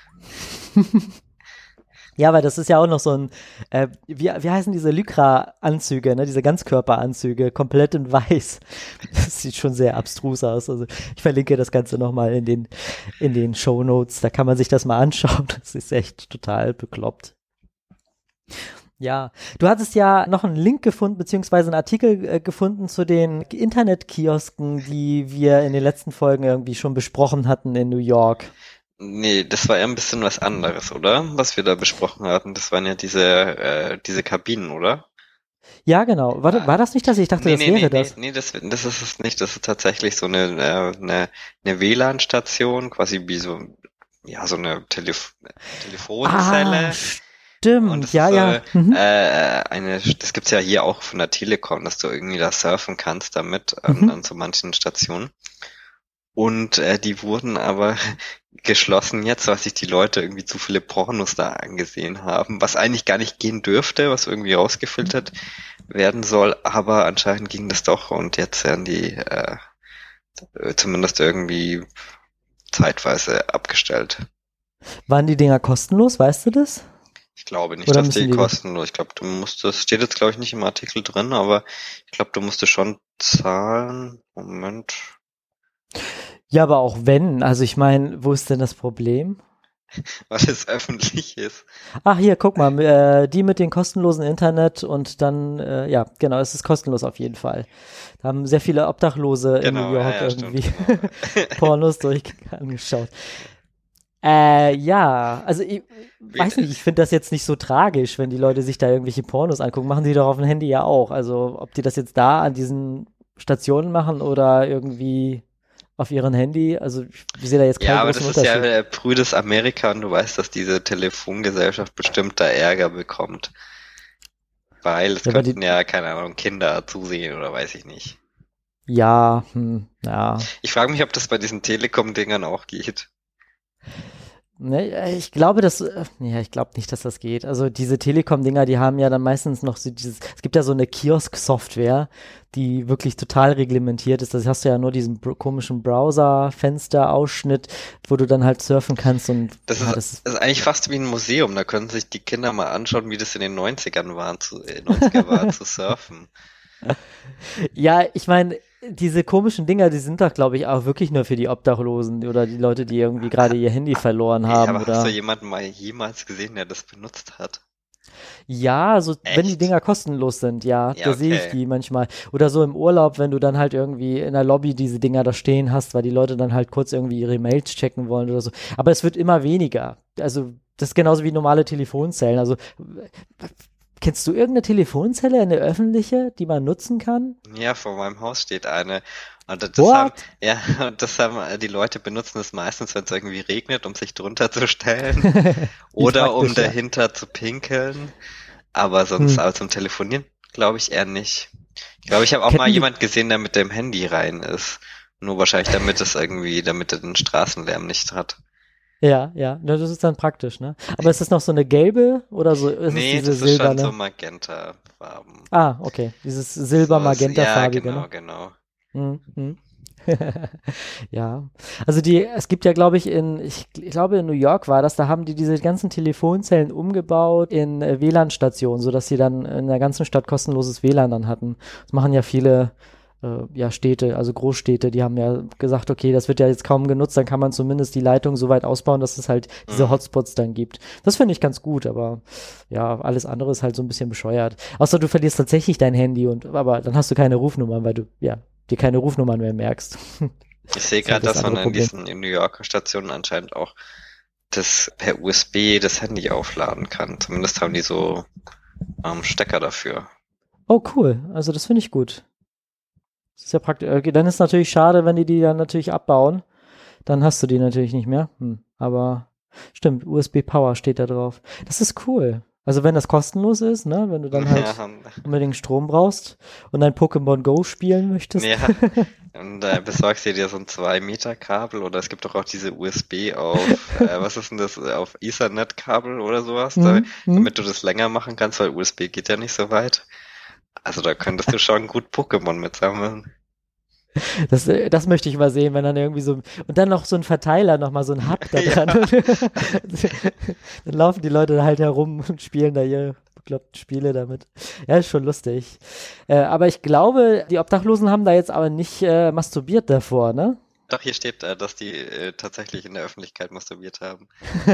Ja, weil das ist ja auch noch so ein, wie heißen diese Lycra-Anzüge, ne? Diese Ganzkörperanzüge, komplett in weiß. Das sieht schon sehr abstrus aus. Also ich verlinke das Ganze nochmal in den Shownotes. Da kann man sich das mal anschauen. Das ist echt total bekloppt. Ja, du hattest ja noch einen Link gefunden, beziehungsweise einen Artikel gefunden zu den Internetkiosken, die wir in den letzten Folgen irgendwie schon besprochen hatten in New York. Nee, das war ja ein bisschen was anderes, oder? Was wir da besprochen hatten. Das waren ja diese Kabinen, oder? Ja, genau. War das nicht das? Ich dachte, Nee, das nee, nee, wäre nee, das. nee, das ist es nicht. Das ist tatsächlich so eine WLAN-Station, quasi wie so, ja, so eine Ah, Telefonzelle. Und stimmt. das ist Ja, so ja. Mhm. das gibt's ja hier auch von der Telekom, dass du irgendwie da surfen kannst damit Mhm. an so manchen Stationen. Und die wurden aber geschlossen jetzt, weil sich die Leute irgendwie zu viele Pornos da angesehen haben, was eigentlich gar nicht gehen dürfte, was irgendwie rausgefiltert werden soll, aber anscheinend ging das doch und jetzt werden die zumindest irgendwie zeitweise abgestellt. Waren die Dinger kostenlos, weißt du das? Ich glaube nicht, Oder dass die müssen die? kostenlos, ich glaube, du musstest, steht jetzt glaube ich nicht im Artikel drin, aber ich glaube, du musstest schon zahlen. Moment. Ja, aber auch wenn. Also ich meine, wo ist denn das Problem? Weil es öffentlich ist. Ach, hier, guck mal, die mit dem kostenlosen Internet und dann, ja, genau, es ist kostenlos auf jeden Fall. Da haben sehr viele Obdachlose in New Genau, ja, York ja, stimmt, irgendwie genau. Pornos angeschaut. Ja, also ich weiß nicht, ich finde das jetzt nicht so tragisch, wenn die Leute sich da irgendwelche Pornos angucken. Machen die doch auf dem Handy ja auch. Also ob die das jetzt da an diesen Stationen machen oder irgendwie auf ihrem Handy, also ich sehe da jetzt keinen Ja, aber großen das ist ja Unterschied. prüdes Amerika und du weißt, dass diese Telefongesellschaft bestimmt da Ärger bekommt. Weil es Ja, aber könnten ja, keine Ahnung, Kinder zusehen oder weiß ich nicht. ja. Ich frage mich, ob das bei diesen Telekom-Dingern auch geht. Ne, ich glaube nicht, dass das geht. Also diese Telekom-Dinger, die haben ja dann meistens noch so es gibt ja so eine Kiosk-Software, die wirklich total reglementiert ist. Das hast du ja nur diesen komischen Browser-Fenster-Ausschnitt, wo du dann halt surfen kannst und Das ja, ist, das ist eigentlich fast wie ein Museum. Da können sich die Kinder mal anschauen, wie das in den 90ern war, 90er war, zu surfen. ja, ich meine, diese komischen Dinger, die sind doch, glaube ich, auch wirklich nur für die Obdachlosen oder die Leute, die irgendwie gerade ihr Handy verloren Ja, haben aber hast du oder jemanden mal jemals gesehen, der das benutzt hat? ja, so wenn die Echt? Dinger kostenlos sind, ja, Ja, da sehe ich okay. die manchmal. Oder so im Urlaub, wenn du dann halt irgendwie in der Lobby diese Dinger da stehen hast, weil die Leute dann halt kurz irgendwie ihre Mails checken wollen oder so. Aber es wird immer weniger. Also das ist genauso wie normale Telefonzellen. Also kennst du irgendeine Telefonzelle, eine öffentliche, die man nutzen kann? Ja, vor meinem Haus steht eine. Und What? ja, und das haben, die Leute benutzen es meistens, wenn es irgendwie regnet, um sich drunter zu stellen. Wie Oder um praktisch, ja. dahinter zu pinkeln. Aber sonst, Hm. aber zum Telefonieren glaube ich eher nicht. Ich glaube, ich habe auch mal Kennen die, jemand gesehen, der mit dem Handy rein ist. Nur wahrscheinlich, damit er den Straßenlärm nicht hat. ja, das ist dann praktisch, ne? Aber ist es noch so eine gelbe oder so, ist es Nee, diese das ist schon so silberne? Magenta-Farben. Ah, okay, dieses Sowas, ja, silber-magentafarbige, ne? genau, genau. Mhm. Ja, also es gibt ja, glaube ich, ich glaube in New York war das, da haben die diese ganzen Telefonzellen umgebaut in WLAN-Stationen, sodass sie dann in der ganzen Stadt kostenloses WLAN dann hatten. Das machen ja viele ja, Städte, also Großstädte, die haben ja gesagt, okay, das wird ja jetzt kaum genutzt, dann kann man zumindest die Leitung so weit ausbauen, dass es halt diese Mhm. Hotspots dann gibt. Das finde ich ganz gut, aber ja, alles andere ist halt so ein bisschen bescheuert. Außer du verlierst tatsächlich dein Handy aber dann hast du keine Rufnummern, weil du, ja, dir keine Rufnummern mehr merkst. Ich sehe ist halt gerade, das dass man andere in Problem. diesen in New Yorker Stationen anscheinend auch das per USB das Handy aufladen kann. Zumindest haben die so Stecker dafür. Oh, cool. Also das finde ich gut. Das ist ja praktisch. Okay, dann ist natürlich schade, wenn die dann natürlich abbauen. Dann hast du die natürlich nicht mehr. Aber stimmt, USB Power steht da drauf. Das ist cool. Also wenn das kostenlos ist, ne, wenn du dann halt Ja, unbedingt Strom brauchst und dein Pokémon Go spielen möchtest. ja. Und besorgst dir so ein 2 Meter Kabel oder es gibt doch auch diese USB auf, was ist denn das, auf Ethernet-Kabel oder sowas, Hm, hm. damit du das länger machen kannst, weil USB geht ja nicht so weit. Also da könntest du schon gut Pokémon mitsammeln. Das möchte ich mal sehen, wenn dann irgendwie so, und dann noch so ein Verteiler, nochmal so ein Hub da dran. Ja. Dann laufen die Leute halt herum und spielen da ihre bekloppten Spiele damit. Ja, ist schon lustig. Aber ich glaube, die Obdachlosen haben da jetzt aber nicht masturbiert davor, ne? Doch, hier steht, dass die tatsächlich in der Öffentlichkeit masturbiert haben.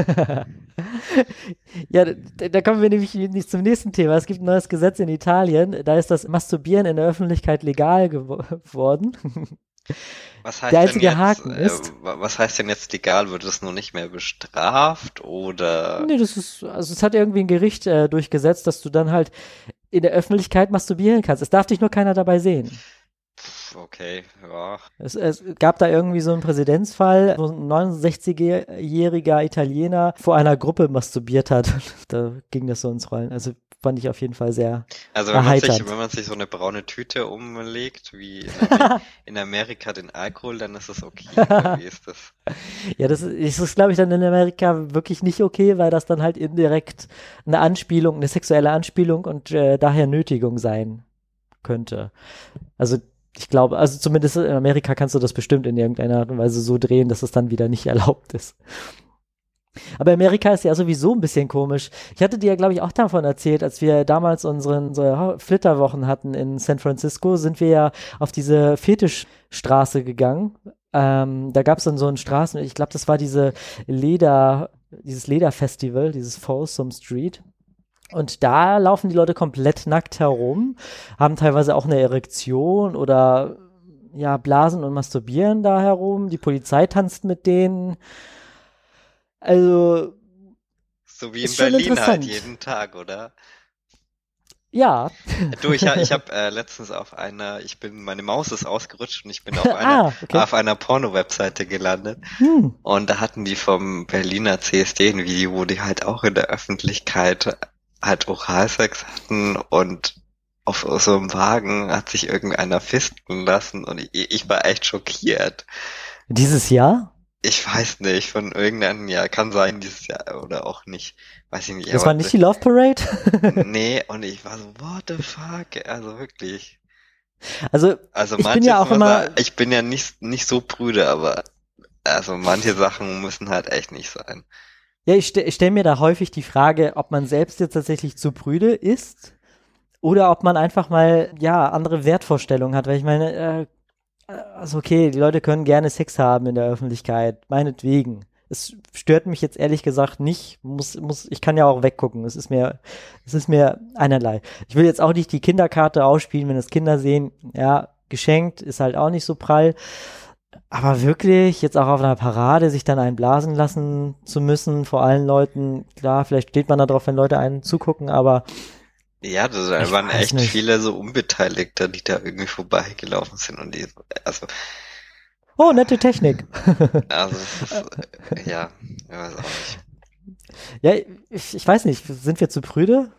Ja, da kommen wir nämlich nicht zum nächsten Thema. Es gibt ein neues Gesetz in Italien, da ist das Masturbieren in der Öffentlichkeit legal geworden. Was Der heißt denn einzige jetzt, Haken ist, was heißt denn jetzt legal? Wird es nur nicht mehr bestraft oder? nee, also es hat irgendwie ein Gericht durchgesetzt, dass du dann halt in der Öffentlichkeit masturbieren kannst. Es darf dich nur keiner dabei sehen. Okay, ja. Es gab da irgendwie so einen Präzedenzfall, wo ein 69-jähriger Italiener vor einer Gruppe masturbiert hat. Da ging das so ins Rollen. Also fand ich auf jeden Fall sehr Also erheiternd. wenn man sich so eine braune Tüte umlegt, wie in Amerika den Alkohol, dann ist das okay, oder wie ist das? Ja, das ist glaube ich, dann in Amerika wirklich nicht okay, weil das dann halt indirekt eine Anspielung, eine sexuelle Anspielung und daher Nötigung sein könnte. Also ich glaube, also zumindest in Amerika kannst du das bestimmt in irgendeiner Art und Weise so drehen, dass es dann wieder nicht erlaubt ist. Aber Amerika ist ja sowieso ein bisschen komisch. Ich hatte dir ja, glaube ich, auch davon erzählt, als wir damals unsere Flitterwochen hatten in San Francisco, sind wir ja auf diese Fetischstraße gegangen. Da gab es dann so eine Straßen, ich glaube, das war dieses Lederfestival, dieses Folsom Street. Und da laufen die Leute komplett nackt herum, haben teilweise auch eine Erektion oder ja, blasen und masturbieren da herum. Die Polizei tanzt mit denen. Also, So wie in ist schon Berlin halt interessant. jeden Tag, oder? Ja. Du, ich habe letztens meine Maus ist ausgerutscht und ich bin Okay. auf einer Porno-Webseite gelandet. Hm. Und da hatten die vom Berliner CSD ein Video, wo die halt auch in der Öffentlichkeit halt Oralsex hatten und auf so einem Wagen hat sich irgendeiner fisten lassen und ich war echt schockiert. Dieses Jahr? Ich weiß nicht, von irgendeinem Jahr, kann sein dieses Jahr oder auch nicht, weiß ich nicht, Das aber war nicht die Love Parade? nee, und ich war so, what the fuck, also wirklich. Also, Also ich bin ja auch immer, ich bin ja nicht so prüde, aber also manche Sachen müssen halt echt nicht sein. ja, ich stell mir da häufig die Frage, ob man selbst jetzt tatsächlich zu prüde ist oder ob man einfach mal, ja, andere Wertvorstellungen hat, weil ich meine, also okay, die Leute können gerne Sex haben in der Öffentlichkeit, meinetwegen. Es stört mich jetzt ehrlich gesagt nicht, ich kann ja auch weggucken, es ist mir einerlei. Ich will jetzt auch nicht die Kinderkarte ausspielen, wenn es Kinder sehen, ja, geschenkt, ist halt auch nicht so prall. Aber wirklich, jetzt auch auf einer Parade, sich dann einen blasen lassen zu müssen vor allen Leuten, klar, vielleicht steht man da drauf, wenn Leute einen zugucken, aber Ja, das ich waren weiß echt nicht. viele so Unbeteiligte, die da irgendwie vorbeigelaufen sind und also, Oh, nette Technik. also es ist, ja, ich weiß auch nicht. Ja, ich weiß nicht, sind wir zu prüde?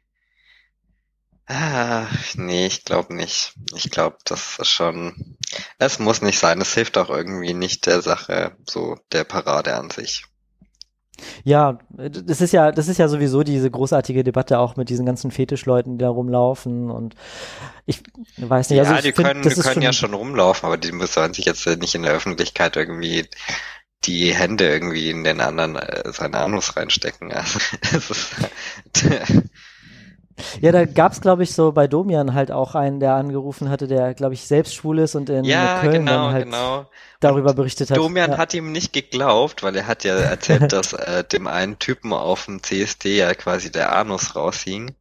Ah, nee, ich glaube nicht. Ich glaube, das ist schon, es muss nicht sein. Es hilft auch irgendwie nicht der Sache, so der Parade an sich. Ja, das ist ja sowieso diese großartige Debatte auch mit diesen ganzen Fetischleuten, die da rumlaufen und ich weiß nicht, also Ja, ich finde, die das ist können ja schon, schon rumlaufen, aber die müssen sich jetzt nicht in der Öffentlichkeit irgendwie die Hände irgendwie in den anderen seine Anus reinstecken. Also, es ist, ja, da gab's glaube ich, so bei Domian halt auch einen, der angerufen hatte, der, glaube ich, selbst schwul ist und in ja, Köln dann halt genau. Und darüber berichtet hat. Domian Ja. hat ihm nicht geglaubt, weil er hat ja erzählt, dass dem einen Typen auf dem CSD ja quasi der Anus raushing.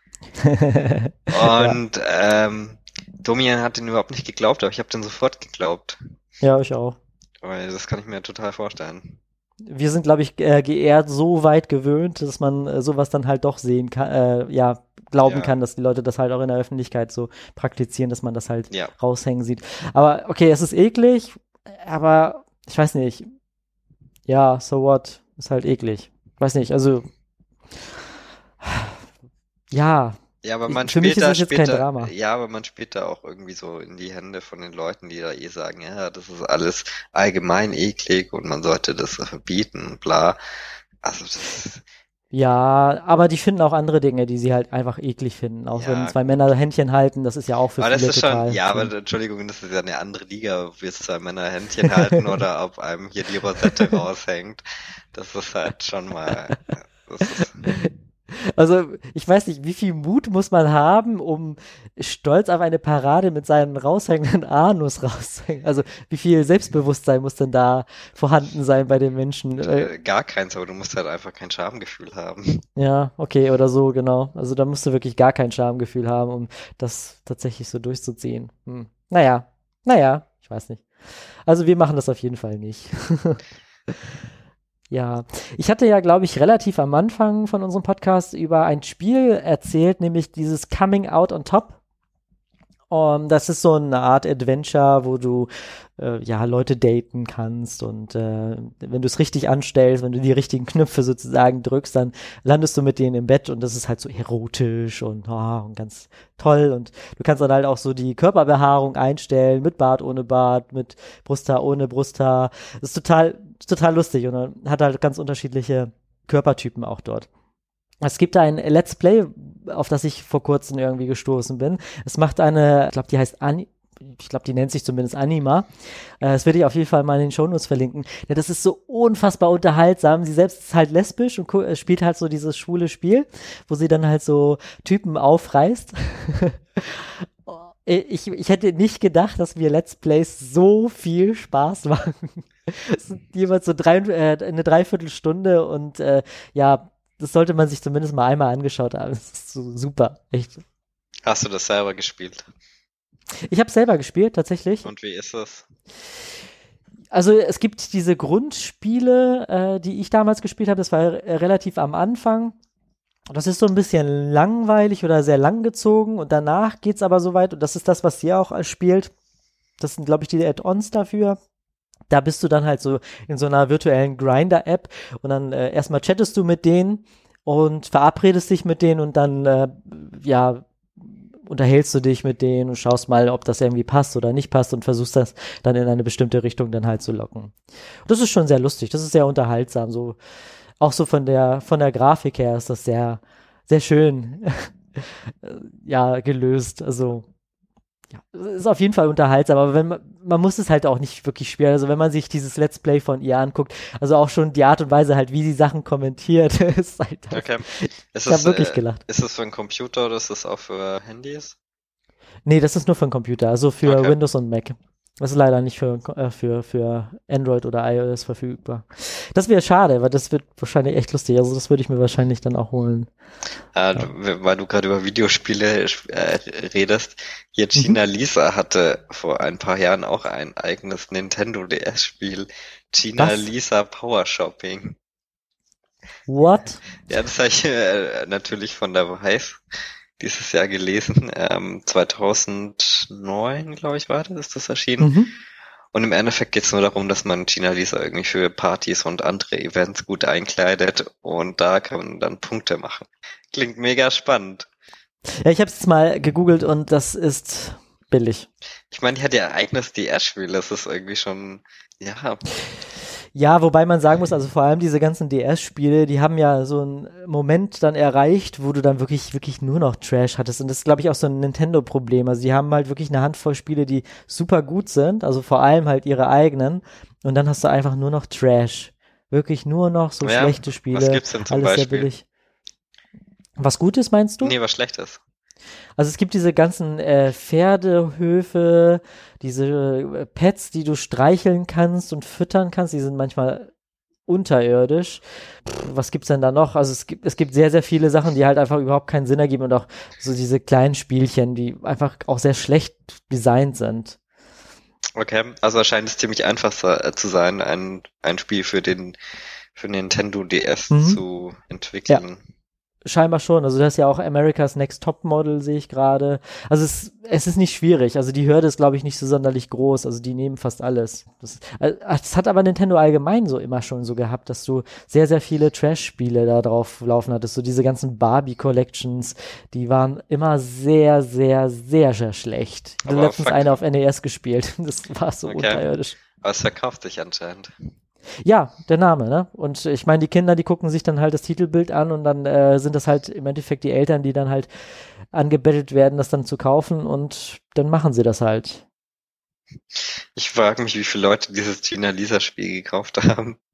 Ja, Und Domian hat ihn überhaupt nicht geglaubt, aber ich habe den sofort geglaubt. ja, ich auch. Weil das kann ich mir total vorstellen. Wir sind, glaube ich, geehrt so weit gewöhnt, dass man sowas dann halt doch sehen kann, ja, glauben Ja, kann, dass die Leute das halt auch in der Öffentlichkeit so praktizieren, dass man das halt ja. raushängen sieht. Aber okay, es ist eklig, aber ich weiß nicht. Ja, so what? Ist halt eklig. Weiß nicht, also ja, Ja, aber man für mich ist das jetzt kein später, Drama. ja, aber man spielt da auch irgendwie so in die Hände von den Leuten, die da sagen, ja, das ist alles allgemein eklig und man sollte das verbieten und bla. Also das, Ja, aber die finden auch andere Dinge, die sie halt einfach eklig finden. Auch wenn ja, zwei Männer Händchen halten, das ist ja auch für aber das viele ist schon, total ja, aber schlimm. Entschuldigung, das ist ja eine andere Liga, ob jetzt zwei Männer Händchen halten oder ob einem hier die Rosette raushängt. Das ist halt schon mal, das ist, Also, ich weiß nicht, wie viel Mut muss man haben, um stolz auf eine Parade mit seinem raushängenden Anus rauszuhängen? Also, wie viel Selbstbewusstsein muss denn da vorhanden sein bei den Menschen? Gar keins, aber du musst halt einfach kein Schamgefühl haben. Ja, okay, oder so, genau. Also, da musst du wirklich gar kein Schamgefühl haben, um das tatsächlich so durchzuziehen. Naja, ich weiß nicht. Also, wir machen das auf jeden Fall nicht. Ja, ich hatte ja, glaube ich, relativ am Anfang von unserem Podcast über ein Spiel erzählt, nämlich dieses Coming Out on Top. Das ist so eine Art Adventure, wo du ja Leute daten kannst und wenn du es richtig anstellst, wenn du die richtigen Knöpfe sozusagen drückst, dann landest du mit denen im Bett und das ist halt so erotisch und ganz toll und du kannst dann halt auch so die Körperbehaarung einstellen, mit Bart, ohne Bart, mit Brusthaar, ohne Brusthaar. Das ist total lustig und dann hat halt ganz unterschiedliche Körpertypen auch dort. Es gibt ein Let's Play, auf das ich vor kurzem irgendwie gestoßen bin. Es macht ich glaube, die heißt ich glaube, die nennt sich zumindest Anima. Das werde ich auf jeden Fall mal in den Shownotes verlinken. Ja, das ist so unfassbar unterhaltsam. Sie selbst ist halt lesbisch und spielt halt so dieses schwule Spiel, wo sie dann halt so Typen aufreißt. Ich hätte nicht gedacht, dass mir Let's Plays so viel Spaß machen. Es sind jeweils so eine Dreiviertelstunde und ja, das sollte man sich zumindest mal einmal angeschaut haben. Das ist so super, echt. Hast du das selber gespielt? Ich habe selber gespielt, tatsächlich. Und wie ist es? Also es gibt diese Grundspiele, die ich damals gespielt habe. Das war relativ am Anfang. Das ist so ein bisschen langweilig oder sehr langgezogen. Und danach geht's aber so weit. Und das ist das, was sie auch spielt. Das sind, glaube ich, die Add-ons dafür. Da bist du dann halt so in so einer virtuellen Grindr-App und dann erstmal chattest du mit denen und verabredest dich mit denen und dann, ja, unterhältst du dich mit denen und schaust mal, ob das irgendwie passt oder nicht passt und versuchst das dann in eine bestimmte Richtung dann halt zu locken. Das ist schon sehr lustig, das ist sehr unterhaltsam, so, auch so von der Grafik her ist das sehr, sehr schön, ja, gelöst, also, ja, ist auf jeden Fall unterhaltsam, aber man muss es halt auch nicht wirklich spielen. Also wenn man sich dieses Let's Play von ihr anguckt, also auch schon die Art und Weise halt, wie sie Sachen kommentiert, ist halt. Okay. Ich habe wirklich gelacht. Ist es für einen Computer oder ist es auch für Handys? Nee, das ist nur für den Computer, also für Okay. Windows und Mac. Das ist leider nicht für Android oder iOS verfügbar. Das wäre schade, weil das wird wahrscheinlich echt lustig. Also das würde ich mir wahrscheinlich dann auch holen. Weil du gerade über Videospiele redest. Hier Gina Lisa hatte vor ein paar Jahren auch ein eigenes Nintendo DS-Spiel. Gina Was? Lisa Power Shopping. What? Ja, das habe ich natürlich von der Vice dieses Jahr gelesen. 2009, glaube ich, war das, ist das erschienen. Mhm. Und im Endeffekt geht es nur darum, dass man Gina Lisa irgendwie für Partys und andere Events gut einkleidet und da kann man dann Punkte machen. Klingt mega spannend. Ja, ich habe es jetzt mal gegoogelt und das ist billig. Ich meine, die hat ihr eigenes DS-Spiel, das ist irgendwie schon, ja. Ja, wobei man sagen muss, also vor allem diese ganzen DS-Spiele, die haben ja so einen Moment dann erreicht, wo du dann wirklich nur noch Trash hattest. Und das ist, glaube ich, auch so ein Nintendo-Problem. Also die haben halt wirklich eine Handvoll Spiele, die super gut sind, also vor allem halt ihre eigenen. Und dann hast du einfach nur noch Trash. Wirklich nur noch so Ja, schlechte Spiele. was gibt's denn zum alles sehr Beispiel? billig. Was Gutes meinst du? Nee, was Schlechtes. Also es gibt diese ganzen Pferdehöfe, diese Pets, die du streicheln kannst und füttern kannst, die sind manchmal unterirdisch. Was gibt's denn da noch? Also es gibt sehr, sehr viele Sachen, die halt einfach überhaupt keinen Sinn ergeben und auch so diese kleinen Spielchen, die einfach auch sehr schlecht designt sind. Okay, also scheint es ziemlich einfach zu sein, ein Spiel für Nintendo DS zu entwickeln. Ja. Scheinbar schon. Also das ist ja auch America's Next Top Model, sehe ich gerade. Also es ist nicht schwierig. Also die Hürde ist, glaube ich, nicht so sonderlich groß. Also die nehmen fast alles. Das hat aber Nintendo allgemein so immer schon so gehabt, dass du sehr, sehr viele Trash-Spiele da drauf laufen hattest. So diese ganzen Barbie-Collections, die waren immer sehr, sehr, sehr, sehr schlecht. Ich habe letztens eine auf NES gespielt. Das war so unterirdisch. Aber es verkauft sich anscheinend. Ja, der Name, ne? Und ich meine, die Kinder, die gucken sich dann halt das Titelbild an und dann sind das halt im Endeffekt die Eltern, die dann halt angebettelt werden, das dann zu kaufen und dann machen sie das halt. Ich frage mich, wie viele Leute dieses Gina Lisa Spiel gekauft haben.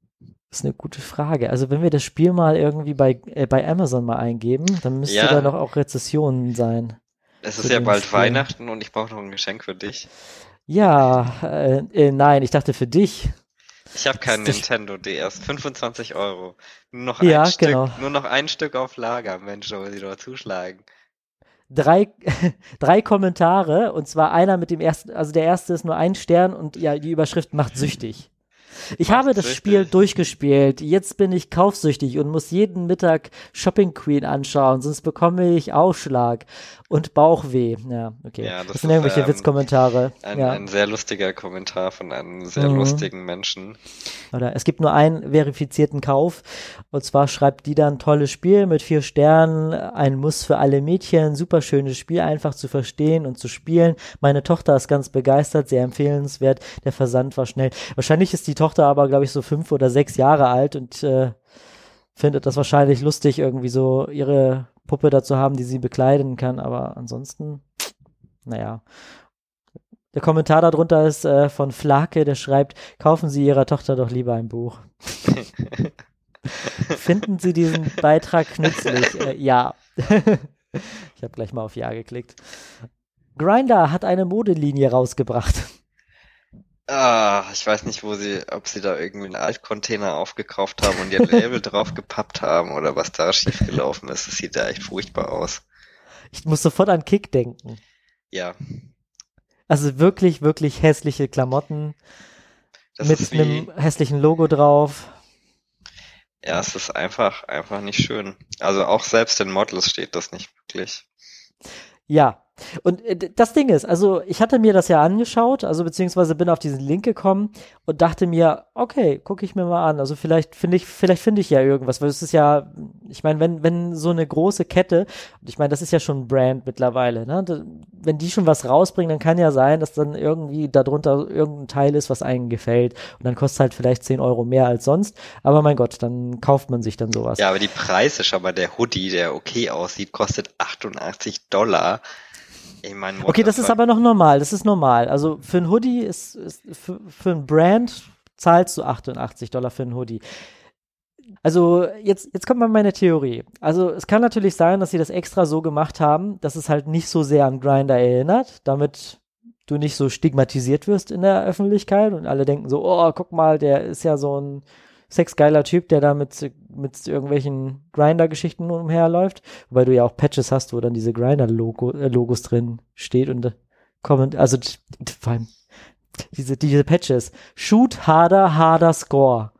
Das ist eine gute Frage. Also wenn wir das Spiel mal irgendwie bei Amazon mal eingeben, dann müsste Ja, da noch auch Rezessionen sein es zu ist ja dem bald Spiel. Weihnachten und ich brauche noch ein Geschenk für dich. Ja, nein, ich dachte für dich. Ich habe keinen Das- Nintendo DS. 25 Euro. Nur noch Ja, ein Stück, genau. nur noch ein Stück auf Lager. Mensch, da will ich doch zuschlagen. Drei, drei Kommentare und zwar einer mit dem ersten, also der erste ist nur ein Stern und ja, die Überschrift macht süchtig. Ich Macht habe das süchtig. Spiel durchgespielt. Jetzt bin ich kaufsüchtig und muss jeden Mittag Shopping Queen anschauen, sonst bekomme ich Ausschlag und Bauchweh. Ja, okay. Ja, Das das sind ist irgendwelche Witzkommentare. Ja. ein sehr lustiger Kommentar von einem sehr Mhm. lustigen Menschen. Oder es gibt nur einen verifizierten Kauf. Und zwar schreibt die dann tolles Spiel mit 4 Sternen, ein Muss für alle Mädchen, super schönes Spiel, einfach zu verstehen und zu spielen. Meine Tochter ist ganz begeistert, sehr empfehlenswert. Der Versand war schnell. Wahrscheinlich ist die Tochter aber, glaube ich, so 5 oder 6 Jahre alt und findet das wahrscheinlich lustig, irgendwie so ihre Puppe dazu haben, die sie bekleiden kann. Aber ansonsten, naja. Der Kommentar darunter ist von Flake, der schreibt, kaufen Sie Ihrer Tochter doch lieber ein Buch. Finden Sie diesen Beitrag nützlich? Ja. Ich habe gleich mal auf Ja geklickt. Grindr hat eine Modelinie rausgebracht. Ich weiß nicht, ob sie da irgendwie einen Altcontainer aufgekauft haben und ihr Label drauf gepappt haben oder was da schiefgelaufen ist. Das sieht ja echt furchtbar aus. Ich muss sofort an Kick denken. Ja, Also wirklich, wirklich hässliche Klamotten das mit ist einem hässlichen Logo drauf. ja, es ist einfach nicht schön. Also auch selbst den Models steht das nicht wirklich. Ja, und das Ding ist, also ich hatte mir das ja angeschaut, also beziehungsweise bin auf diesen Link gekommen und dachte mir, okay, gucke ich mir mal an. Also vielleicht finde ich ja irgendwas, weil es ist ja, ich meine, wenn so eine große Kette, und ich meine, das ist ja schon ein Brand mittlerweile, ne? Wenn die schon was rausbringen, dann kann ja sein, dass dann irgendwie darunter irgendein Teil ist, was einem gefällt. Und dann kostet halt vielleicht 10 Euro mehr als sonst. Aber mein Gott, dann kauft man sich dann sowas. Ja, aber die Preise, schau mal, der Hoodie, der okay aussieht, kostet $88. Ich meine, what Okay, the das ist fuck? aber noch normal. Das ist normal. Also für ein Hoodie ist für ein Brand zahlst du $88 für ein Hoodie. Also jetzt kommt mal meine Theorie. Also es kann natürlich sein, dass sie das extra so gemacht haben, dass es halt nicht so sehr an Grindr erinnert, damit du nicht so stigmatisiert wirst in der Öffentlichkeit und alle denken so, oh, guck mal, der ist ja so ein sexgeiler Typ, der da mit irgendwelchen Grindr-Geschichten umherläuft. Wobei du ja auch Patches hast, wo dann diese Grindr-Logos drin steht und also vor allem diese Patches. Shoot harder, harder score.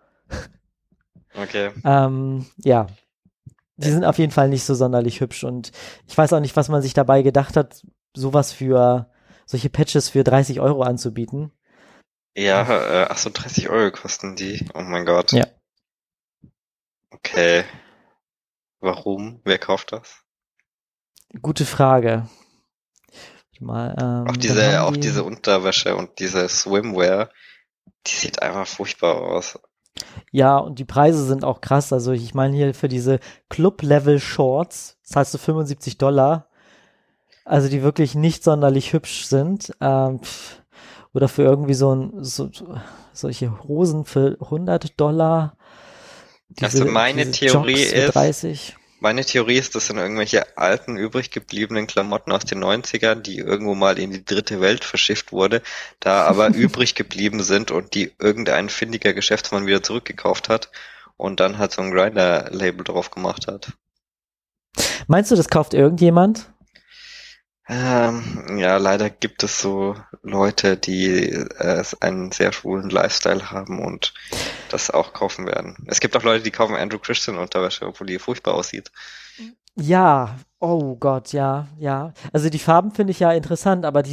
Okay. Ja, die sind auf jeden Fall nicht so sonderlich hübsch und ich weiß auch nicht, was man sich dabei gedacht hat, solche Patches für 30 Euro anzubieten. Ja, ach so, 30 Euro kosten die. Oh mein Gott. Ja. Okay. Warum? Wer kauft das? Gute Frage. Mal, Auch dann haben diese Unterwäsche und diese Swimwear, die sieht einfach furchtbar aus. Ja, und die Preise sind auch krass. Also ich meine hier für diese Club-Level-Shorts zahlst du $75. Also die wirklich nicht sonderlich hübsch sind. Oder für irgendwie solche Hosen für $100. Also meine Theorie Jocks für ist, 30. das sind irgendwelche alten, übrig gebliebenen Klamotten aus den 90ern, die irgendwo mal in die dritte Welt verschifft wurde, da aber übrig geblieben sind und die irgendein findiger Geschäftsmann wieder zurückgekauft hat und dann halt so ein Grindr-Label drauf gemacht hat. Meinst du, das kauft irgendjemand? Ja, leider gibt es so Leute, die einen sehr schwulen Lifestyle haben und das auch kaufen werden. Es gibt auch Leute, die kaufen Andrew Christian Unterwäsche, obwohl die furchtbar aussieht. Ja, oh Gott, ja, ja. Also die Farben finde ich ja interessant, aber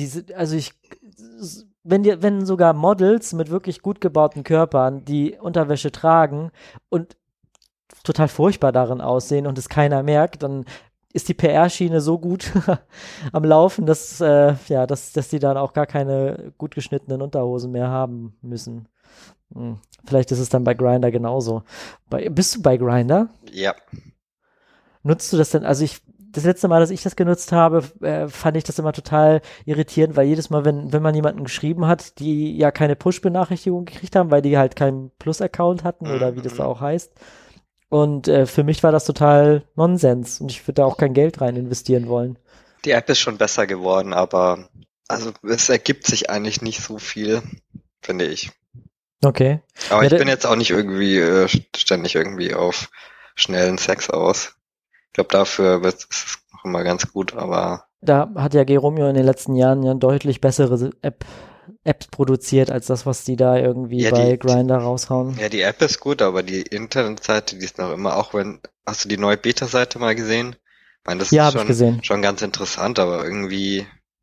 wenn sogar Models mit wirklich gut gebauten Körpern die Unterwäsche tragen und total furchtbar darin aussehen und es keiner merkt, dann ist die PR-Schiene so gut am Laufen, dass die dann auch gar keine gut geschnittenen Unterhosen mehr haben müssen. Vielleicht ist es dann bei Grindr genauso. Bist du bei Grindr? Ja. Nutzt du das denn? Also das letzte Mal, dass ich das genutzt habe, fand ich das immer total irritierend, weil jedes Mal, wenn man jemanden geschrieben hat, die ja keine Push-Benachrichtigung gekriegt haben, weil die halt keinen Plus-Account hatten oder wie das da auch heißt. Und für mich war das total Nonsens und ich würde da auch kein Geld rein investieren wollen. Die App ist schon besser geworden, aber also es ergibt sich eigentlich nicht so viel, finde ich. Okay. Aber Ja, ich bin jetzt auch nicht irgendwie ständig irgendwie auf schnellen Sex aus. Ich glaube, dafür ist es noch immer ganz gut, aber da hat ja G-Romeo in den letzten Jahren ja deutlich bessere Apps produziert, als das, was die da irgendwie Ja, bei Grindr raushauen. ja, die App ist gut, aber die Internetseite, die ist noch immer, auch wenn, hast du die neue Beta-Seite mal gesehen? Ich meine, das Ja, ist habe ich gesehen. schon ganz interessant, aber irgendwie,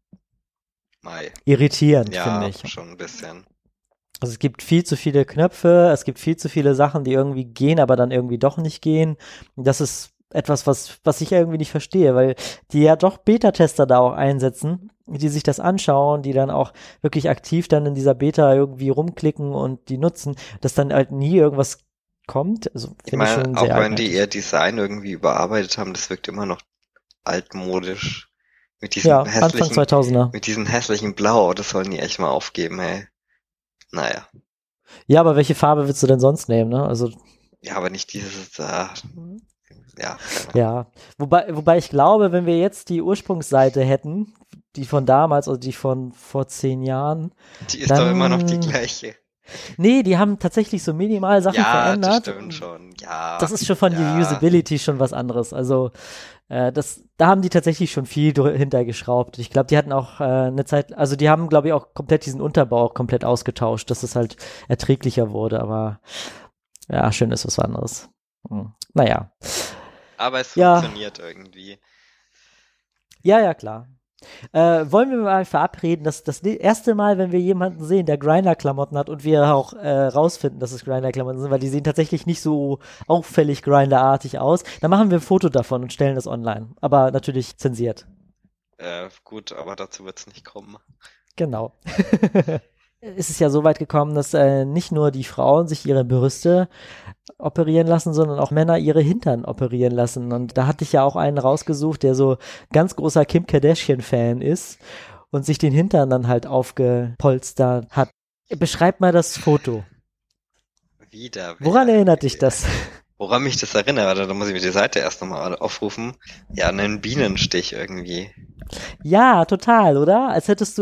mei, Irritierend, finde ja, ich. schon ein bisschen. Also es gibt viel zu viele Knöpfe, es gibt viel zu viele Sachen, die irgendwie gehen, aber dann irgendwie doch nicht gehen. Das ist etwas, was ich irgendwie nicht verstehe, weil die ja doch Beta-Tester da auch einsetzen, die sich das anschauen, die dann auch wirklich aktiv dann in dieser Beta irgendwie rumklicken und die nutzen, dass dann halt nie irgendwas kommt. Also Ich finde ich meine, schon auch sehr wenn die eigenartig. ihr Design irgendwie überarbeitet haben, das wirkt immer noch altmodisch. Ja, Anfang 2000er. Mit diesem hässlichen Blau, das sollen die echt mal aufgeben, ey. Naja. Ja, aber welche Farbe willst du denn sonst nehmen, ne? Also Ja, aber nicht dieses, ja, keine Ahnung. ja, wobei ich glaube, wenn wir jetzt die Ursprungsseite hätten, die von damals, also die von vor 10 Jahren, Die ist doch immer noch die dann, gleiche. nee, die haben tatsächlich so minimal Sachen Ja, das verändert. stimmt schon. Ja, Das ist schon von der ja. Usability schon was anderes. Also, da haben die tatsächlich schon viel hintergeschraubt. Ich glaube, die hatten auch eine Zeit, also die haben, glaube ich, auch komplett diesen Unterbau auch komplett ausgetauscht, dass es halt erträglicher wurde, aber ja, schön ist was anderes. Naja. Aber es Ja, funktioniert irgendwie. ja, klar. Wollen wir mal verabreden, dass das erste Mal, wenn wir jemanden sehen, der Grindr-Klamotten hat und wir auch rausfinden, dass es Grindr-Klamotten sind, weil die sehen tatsächlich nicht so auffällig Grindr-artig aus, dann machen wir ein Foto davon und stellen das online. Aber natürlich zensiert. Gut, aber dazu wird's nicht kommen. Genau. Es ist ja so weit gekommen, dass nicht nur die Frauen sich ihre Brüste operieren lassen, sondern auch Männer ihre Hintern operieren lassen. Und da hatte ich ja auch einen rausgesucht, der so ganz großer Kim Kardashian-Fan ist und sich den Hintern dann halt aufgepolstert hat. Beschreib mal das Foto. Woran erinnert dich das? Woran mich das erinnert, da muss ich mir die Seite erst nochmal aufrufen. Ja, einen Bienenstich irgendwie. Ja, total, oder? Als hättest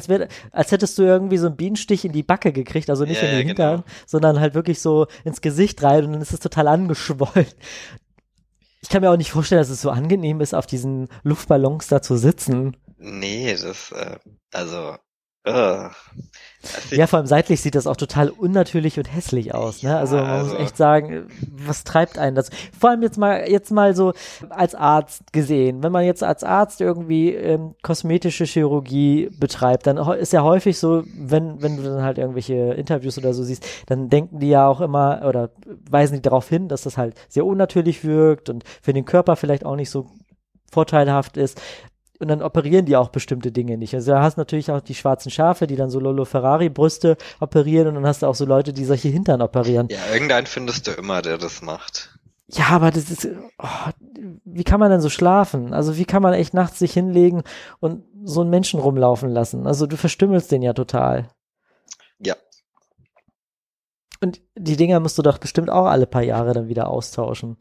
du irgendwie so einen Bienenstich in die Backe gekriegt, also nicht Ja, in die ja, Hintern, genau. sondern halt wirklich so ins Gesicht rein und dann ist es total angeschwollen. Ich kann mir auch nicht vorstellen, dass es so angenehm ist, auf diesen Luftballons da zu sitzen. Nee, also, äh, Ja, vor allem seitlich sieht das auch total unnatürlich und hässlich aus, ne? Also ja, man muss echt sagen, was treibt einen das? Vor allem jetzt mal so als Arzt gesehen. Wenn man jetzt als Arzt irgendwie kosmetische Chirurgie betreibt, dann ist ja häufig so, wenn du dann halt irgendwelche Interviews oder so siehst, dann denken die ja auch immer oder weisen die darauf hin, dass das halt sehr unnatürlich wirkt und für den Körper vielleicht auch nicht so vorteilhaft ist. Und dann operieren die auch bestimmte Dinge nicht. Also da hast du natürlich auch die schwarzen Schafe, die dann so Lolo Ferrari-Brüste operieren und dann hast du auch so Leute, die solche Hintern operieren. ja, irgendeinen findest du immer, der das macht. Ja, aber das ist, wie kann man denn so schlafen? Also wie kann man echt nachts sich hinlegen und so einen Menschen rumlaufen lassen? Also du verstümmelst den ja total. Ja, Und die Dinger musst du doch bestimmt auch alle paar Jahre dann wieder austauschen.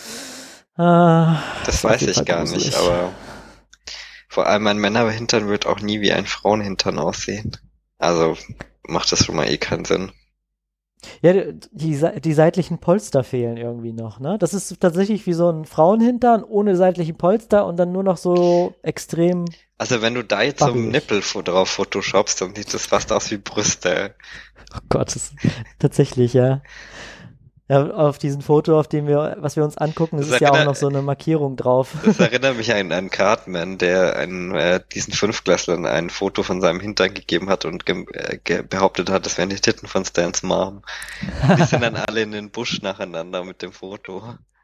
Das das weiß ich gar nicht, aber vor allem ein Männerhintern wird auch nie wie ein Frauenhintern aussehen. Also macht das schon mal eh keinen Sinn. Ja, die seitlichen Polster fehlen irgendwie noch, ne? Das ist tatsächlich wie so ein Frauenhintern ohne seitlichen Polster und dann nur noch so extrem. Also wenn du da jetzt so einen Wabbelig. Nippel drauf photoshopst, dann sieht das fast aus wie Brüste. Oh Gott, das, tatsächlich, ja. Ja, auf diesem Foto, was wir uns angucken, Das ist ja auch erinnert, noch so eine Markierung drauf. das erinnert mich an Cartman, der diesen Fünftklässlern ein Foto von seinem Hintern gegeben hat und behauptet hat, das wären die Titten von Stans Mom. Die sind dann alle in den Busch nacheinander mit dem Foto.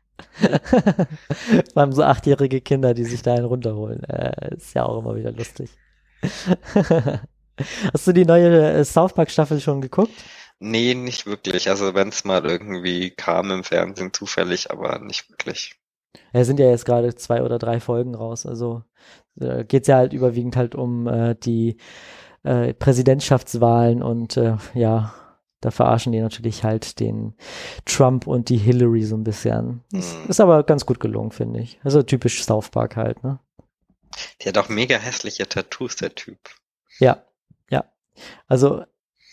Vor allem so 8-jährige Kinder, die sich da einen runterholen. Ist ja auch immer wieder lustig. Hast du die neue South Park Staffel schon geguckt? Nee, nicht wirklich. Also wenn es mal irgendwie kam im Fernsehen zufällig, aber nicht wirklich. Es sind ja jetzt gerade 2 oder 3 Folgen raus, also geht's ja halt überwiegend halt um die Präsidentschaftswahlen und ja, da verarschen die natürlich halt den Trump und die Hillary so ein bisschen. Das Hm. ist aber ganz gut gelungen, finde ich. Also typisch South Park halt, ne? Der hat auch mega hässliche Tattoos, der Typ. Ja, ja. Also,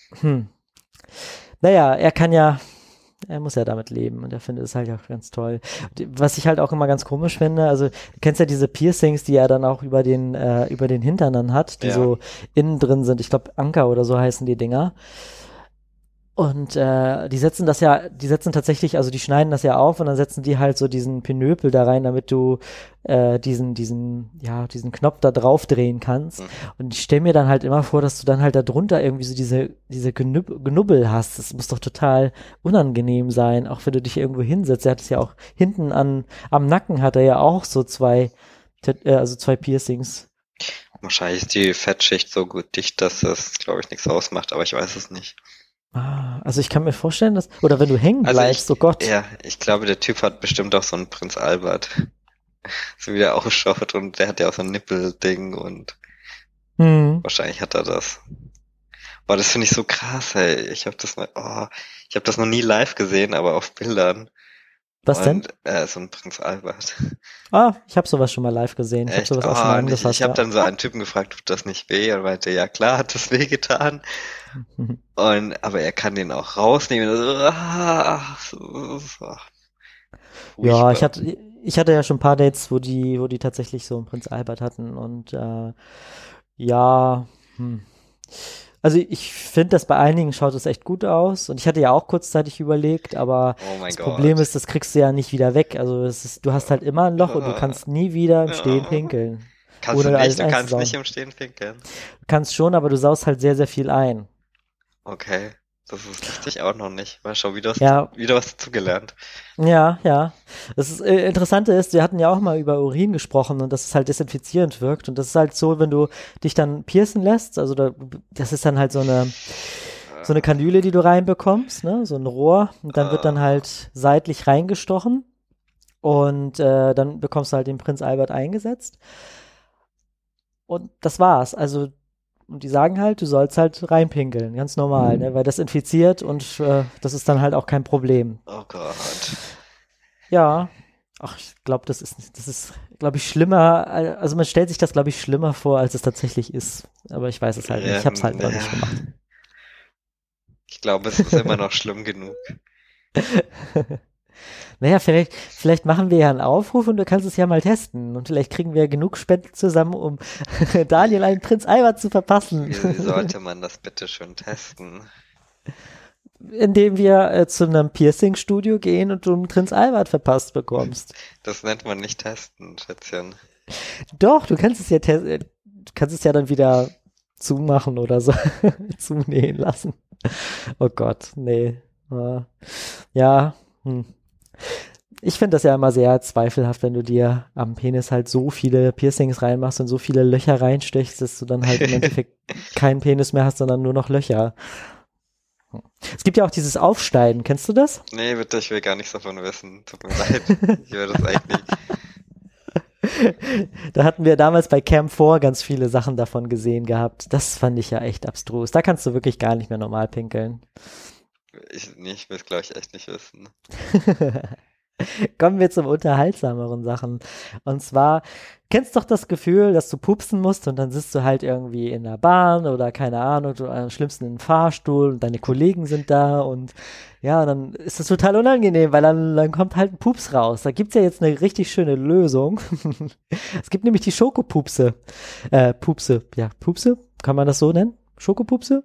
naja, er muss ja damit leben und er findet es halt auch ganz toll. Was ich halt auch immer ganz komisch finde, also du kennst ja diese Piercings, die er dann auch über den Hintern dann hat, die Ja. so innen drin sind. Ich glaube Anker oder so heißen die Dinger. Und die setzen tatsächlich, also die schneiden das ja auf und dann setzen die halt so diesen Pinöpel da rein, damit du diesen Knopf da drauf drehen kannst. Mhm. Und ich stelle mir dann halt immer vor, dass du dann halt da drunter irgendwie so diese Genubbel hast. Das muss doch total unangenehm sein, auch wenn du dich irgendwo hinsetzt. Er hat es ja auch hinten am Nacken hat er ja auch so zwei Piercings. Wahrscheinlich ist die Fettschicht so gut dicht, dass das, glaube ich, nichts ausmacht, aber ich weiß es nicht. Also ich kann mir vorstellen, oder wenn du hängen bleibst, oh Gott. Ja, ich glaube, der Typ hat bestimmt auch so einen Prinz Albert. So wie der ausschaut und der hat ja auch so ein Nippelding und wahrscheinlich hat er das. Boah, das finde ich so krass, ey. Ich habe das noch nie live gesehen, aber auf Bildern. Was denn? So ein Prinz Albert. Ich habe sowas schon mal live gesehen. Ich habe sowas auch schon mal angefasst. Ich habe dann so einen Typen gefragt, tut das nicht weh? Und meinte, ja klar, hat das weh getan. Aber er kann den auch rausnehmen. Ja, ich hatte ja schon ein paar Dates, wo die tatsächlich so einen Prinz Albert hatten und also ich finde, dass bei einigen schaut es echt gut aus und ich hatte ja auch kurzzeitig überlegt, aber Problem ist, das kriegst du ja nicht wieder weg. Also du hast halt immer ein Loch und du kannst nie wieder im Stehen pinkeln. Kannst du nicht? Du kannst nicht im Stehen pinkeln. Du kannst schon, aber du saust halt sehr, sehr viel ein. Okay, das wusste ich auch noch nicht. Mal schau, wieder was dazugelernt. Ja, ja. Das Interessante ist, wir hatten ja auch mal über Urin gesprochen und dass es halt desinfizierend wirkt. Und das ist halt so, wenn du dich dann piercen lässt, also das ist dann halt so eine Kanüle, die du reinbekommst, ne? So ein Rohr. Und dann wird dann halt seitlich reingestochen. Und dann bekommst du halt den Prinz Albert eingesetzt. Und das war's. Also und die sagen halt, du sollst halt reinpinkeln, ganz normal, ne? Weil das infiziert und das ist dann halt auch kein Problem. Oh Gott. Ja, ich glaube, das ist, glaube ich, schlimmer, also man stellt sich das, glaube ich, schlimmer vor, als es tatsächlich ist. Aber ich weiß es halt nicht, ich habe es halt noch nicht gemacht. Ich glaube, es ist immer noch schlimm genug. Naja, vielleicht machen wir ja einen Aufruf und du kannst es ja mal testen. Und vielleicht kriegen wir genug Spenden zusammen, um Daniel einen Prinz Albert zu verpassen. Wie sollte man das bitte schön testen? Indem wir zu einem Piercing-Studio gehen und du einen Prinz Albert verpasst bekommst. Das nennt man nicht testen, Schätzchen. Doch, du kannst es ja dann wieder zumachen oder so, zunähen lassen. Oh Gott, nee. Ja, Ich finde das ja immer sehr zweifelhaft, wenn du dir am Penis halt so viele Piercings reinmachst und so viele Löcher reinstechst, dass du dann halt im Endeffekt keinen Penis mehr hast, sondern nur noch Löcher. Es gibt ja auch dieses Aufschneiden, kennst du das? Nee, bitte, ich will gar nichts davon wissen. Tut mir leid. Ich will das eigentlich nicht. Da hatten wir damals bei Cam 4 ganz viele Sachen davon gesehen gehabt. Das fand ich ja echt abstrus. Da kannst du wirklich gar nicht mehr normal pinkeln. Ich will es, glaube ich, echt nicht wissen. Kommen wir zum unterhaltsameren Sachen. Und zwar, kennst doch das Gefühl, dass du pupsen musst und dann sitzt du halt irgendwie in der Bahn oder keine Ahnung, du am schlimmsten in einem Fahrstuhl und deine Kollegen sind da und ja, dann ist das total unangenehm, weil dann kommt halt ein Pups raus. Da gibt's ja jetzt eine richtig schöne Lösung. Es gibt nämlich die Schokopupse. Pupse. Kann man das so nennen? Schokopupse?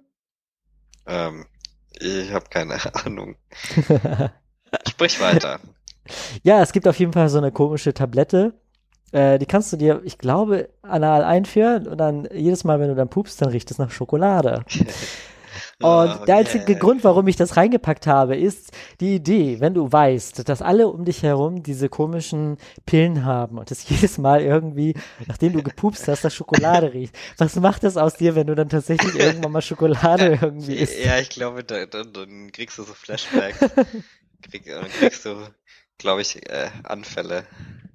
Ich habe keine Ahnung. Sprich weiter. Ja, es gibt auf jeden Fall so eine komische Tablette. Die kannst du dir, ich glaube, anal einführen und dann jedes Mal, wenn du dann pupst, dann riecht es nach Schokolade. Und der einzige Grund, warum ich das reingepackt habe, ist die Idee, wenn du weißt, dass alle um dich herum diese komischen Pillen haben und es jedes Mal irgendwie, nachdem du gepupst hast, nach Schokolade riecht. Was macht das aus dir, wenn du dann tatsächlich irgendwann mal Schokolade irgendwie isst? Ja, ich glaube, dann kriegst du so Flashbacks. Kriegst du, glaube ich, Anfälle.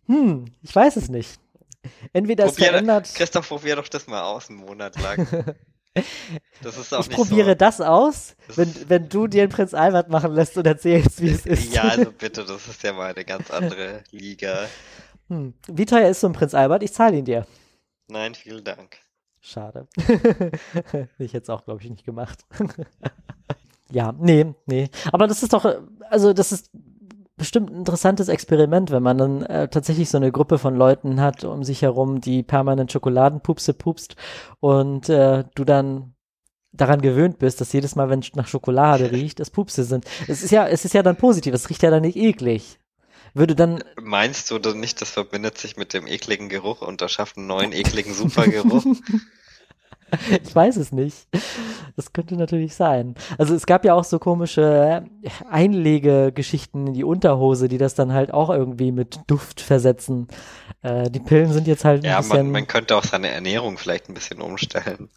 Ich weiß es nicht. Entweder es verändert. Christoph, probier doch das mal aus, einen Monat lang. Das ist auch ich nicht probiere so. das aus, wenn du dir den Prinz Albert machen lässt und erzählst, wie es ist. Ja, also bitte, das ist ja mal eine ganz andere Liga. Wie teuer ist so ein Prinz Albert? Ich zahle ihn dir. Nein, vielen Dank. Schade. Ich hätte es auch, glaube ich, nicht gemacht. Ja, nee. Aber das ist doch, also das ist bestimmt ein interessantes Experiment, wenn man dann tatsächlich so eine Gruppe von Leuten hat um sich herum, die permanent Schokoladenpupse pupst und du dann daran gewöhnt bist, dass jedes Mal, wenn es nach Schokolade riecht, es Pupse sind. Es ist ja dann positiv, es riecht ja dann nicht eklig. Würde dann. Meinst du denn nicht, das verbindet sich mit dem ekligen Geruch und das schafft einen neuen ekligen Supergeruch? Ich weiß es nicht. Das könnte natürlich sein. Also es gab ja auch so komische Einlegegeschichten in die Unterhose, die das dann halt auch irgendwie mit Duft versetzen. Die Pillen sind jetzt halt ein bisschen. Man könnte auch seine Ernährung vielleicht ein bisschen umstellen.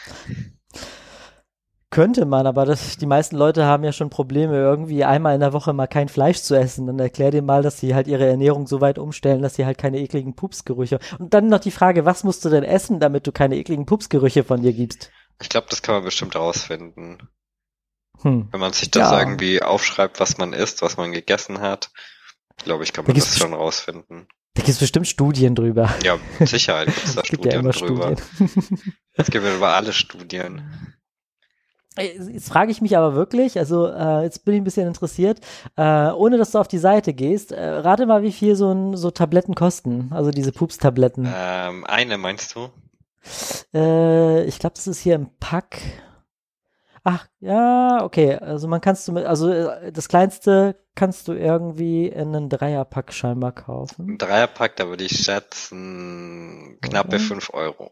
Könnte man, aber die meisten Leute haben ja schon Probleme, irgendwie einmal in der Woche mal kein Fleisch zu essen. Dann erklär dir mal, dass sie halt ihre Ernährung so weit umstellen, dass sie halt keine ekligen Pupsgerüche. Und dann noch die Frage, was musst du denn essen, damit du keine ekligen Pupsgerüche von dir gibst? Ich glaube, das kann man bestimmt rausfinden. Wenn man sich das irgendwie aufschreibt, was man isst, was man gegessen hat, glaube ich, kann man das schon rausfinden. Da gibt es bestimmt Studien drüber. Ja, mit Sicherheit gibt es da Studien drüber. Studien. Es gibt über alle Studien. Jetzt frage ich mich aber wirklich, also jetzt bin ich ein bisschen interessiert, ohne dass du auf die Seite gehst, rate mal, wie viel so Tabletten kosten, also diese Pups-Tabletten. Eine meinst du? Ich glaube, das ist hier im Pack. Ach, ja, okay, also das kleinste kannst du irgendwie in einen Dreierpack scheinbar kaufen. Ein Dreierpack, da würde ich schätzen, knappe 5 €.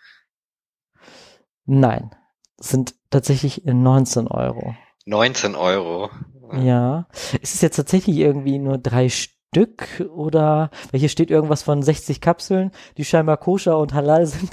Nein. Sind tatsächlich 19 €. 19 €? Ja. Ist es jetzt tatsächlich irgendwie nur 3 Stück oder, weil hier steht irgendwas von 60 Kapseln, die scheinbar koscher und halal sind.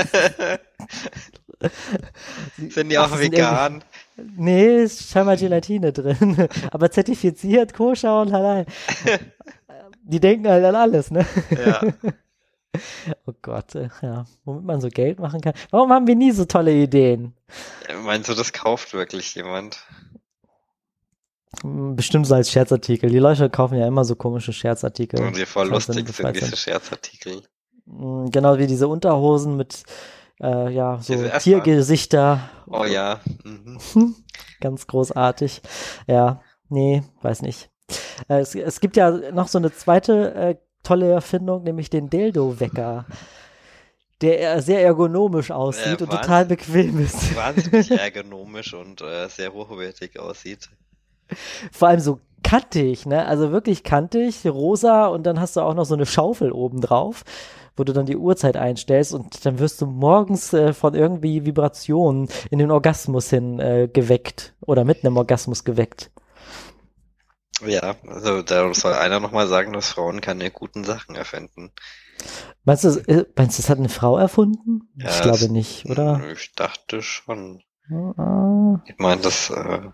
Sind die auch vegan? Nee, ist scheinbar Gelatine drin. Aber zertifiziert, koscher und halal. Die denken halt an alles, ne? Ja. Oh Gott, ja, womit man so Geld machen kann. Warum haben wir nie so tolle Ideen? Meinst du, das kauft wirklich jemand? Bestimmt so als Scherzartikel. Die Leute kaufen ja immer so komische Scherzartikel. Und die voll lustig sind, diese Scherzartikel. Genau wie diese Unterhosen mit so Tiergesichter. Oh ja. Ganz großartig. Ja, nee, weiß nicht. Es gibt ja noch so eine zweite tolle Erfindung, nämlich den Dildo-Wecker, der sehr ergonomisch aussieht und total bequem ist. Wahnsinnig ergonomisch und sehr hochwertig aussieht. Vor allem so kantig, ne? Also wirklich kantig, rosa und dann hast du auch noch so eine Schaufel oben drauf, wo du dann die Uhrzeit einstellst und dann wirst du morgens von irgendwie Vibrationen in den Orgasmus hin geweckt oder mit einem Orgasmus geweckt. Ja, also da soll einer nochmal sagen, dass Frauen keine guten Sachen erfinden. Meinst du, das hat eine Frau erfunden? Ja, ich glaube nicht, oder? Ich dachte schon. Ah. Ich meine, das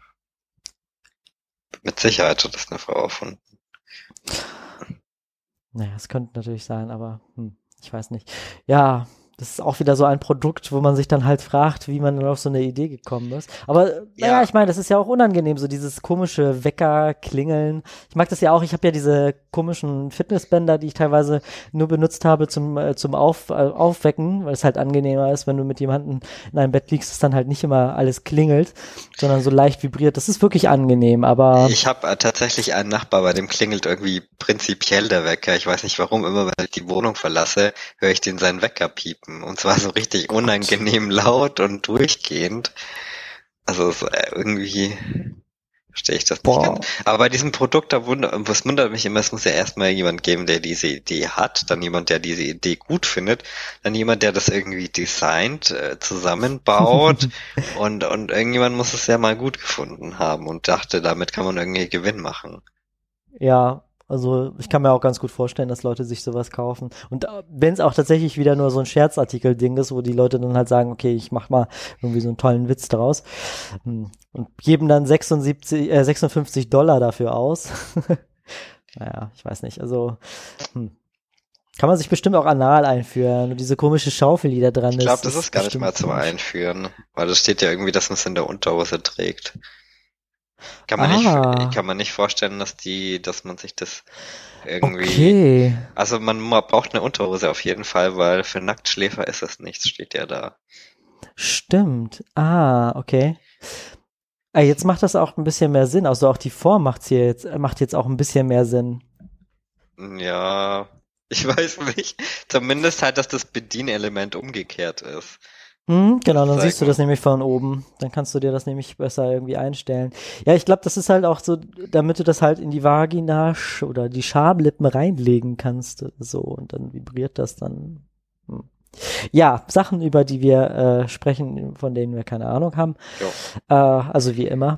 mit Sicherheit hat das eine Frau erfunden. Naja, es könnte natürlich sein, aber ich weiß nicht. Ja, das ist auch wieder so ein Produkt, wo man sich dann halt fragt, wie man dann auf so eine Idee gekommen ist. Aber naja, ich meine, das ist ja auch unangenehm, so dieses komische Wecker-Klingeln. Ich mag das ja auch, ich habe ja diese komischen Fitnessbänder, die ich teilweise nur benutzt habe zum Aufwecken, weil es halt angenehmer ist, wenn du mit jemandem in einem Bett liegst, dass dann halt nicht immer alles klingelt, sondern so leicht vibriert. Das ist wirklich angenehm, aber... Ich habe tatsächlich einen Nachbar, bei dem klingelt irgendwie prinzipiell der Wecker. Ich weiß nicht warum, immer wenn ich die Wohnung verlasse, höre ich den seinen Wecker piepen. Und zwar so richtig unangenehm laut und durchgehend. Also so, irgendwie verstehe ich das nicht ganz. Aber bei diesem Produkt, was wundert mich immer, es muss ja erstmal jemand geben, der diese Idee hat, dann jemand, der diese Idee gut findet, dann jemand, der das irgendwie designt, zusammenbaut und irgendjemand muss es ja mal gut gefunden haben und dachte, damit kann man irgendwie Gewinn machen. Ja, also ich kann mir auch ganz gut vorstellen, dass Leute sich sowas kaufen. Und wenn es auch tatsächlich wieder nur so ein Scherzartikel-Ding ist, wo die Leute dann halt sagen, okay, ich mach mal irgendwie so einen tollen Witz daraus und geben dann $56 dafür aus. Naja, ich weiß nicht. Also Kann man sich bestimmt auch anal einführen und diese komische Schaufel, die da dran Ich ist. glaube, das ist ist gar nicht bestimmt mal zum komisch. Einführen, weil das steht ja irgendwie, dass man es in der Unterhose trägt. Ah, Kann man nicht vorstellen, dass man sich das irgendwie, okay. also man braucht eine Unterhose auf jeden Fall, weil für Nacktschläfer ist es nichts, steht ja da. Stimmt. Ah, okay. Jetzt macht das auch ein bisschen mehr Sinn. Also auch die Form macht jetzt auch ein bisschen mehr Sinn. Ja, ich weiß nicht. Zumindest halt, dass das Bedienelement umgekehrt ist. Genau, dann siehst du das Sozusagen. nämlich von oben. Dann kannst du dir das nämlich besser irgendwie einstellen. Ja, ich glaube, das ist halt auch so, damit du das halt in die Vagina oder die Schamlippen reinlegen kannst oder so und dann vibriert das dann. Hm. Ja, Sachen, über die wir sprechen, von denen wir keine Ahnung haben. Jo. Also wie immer.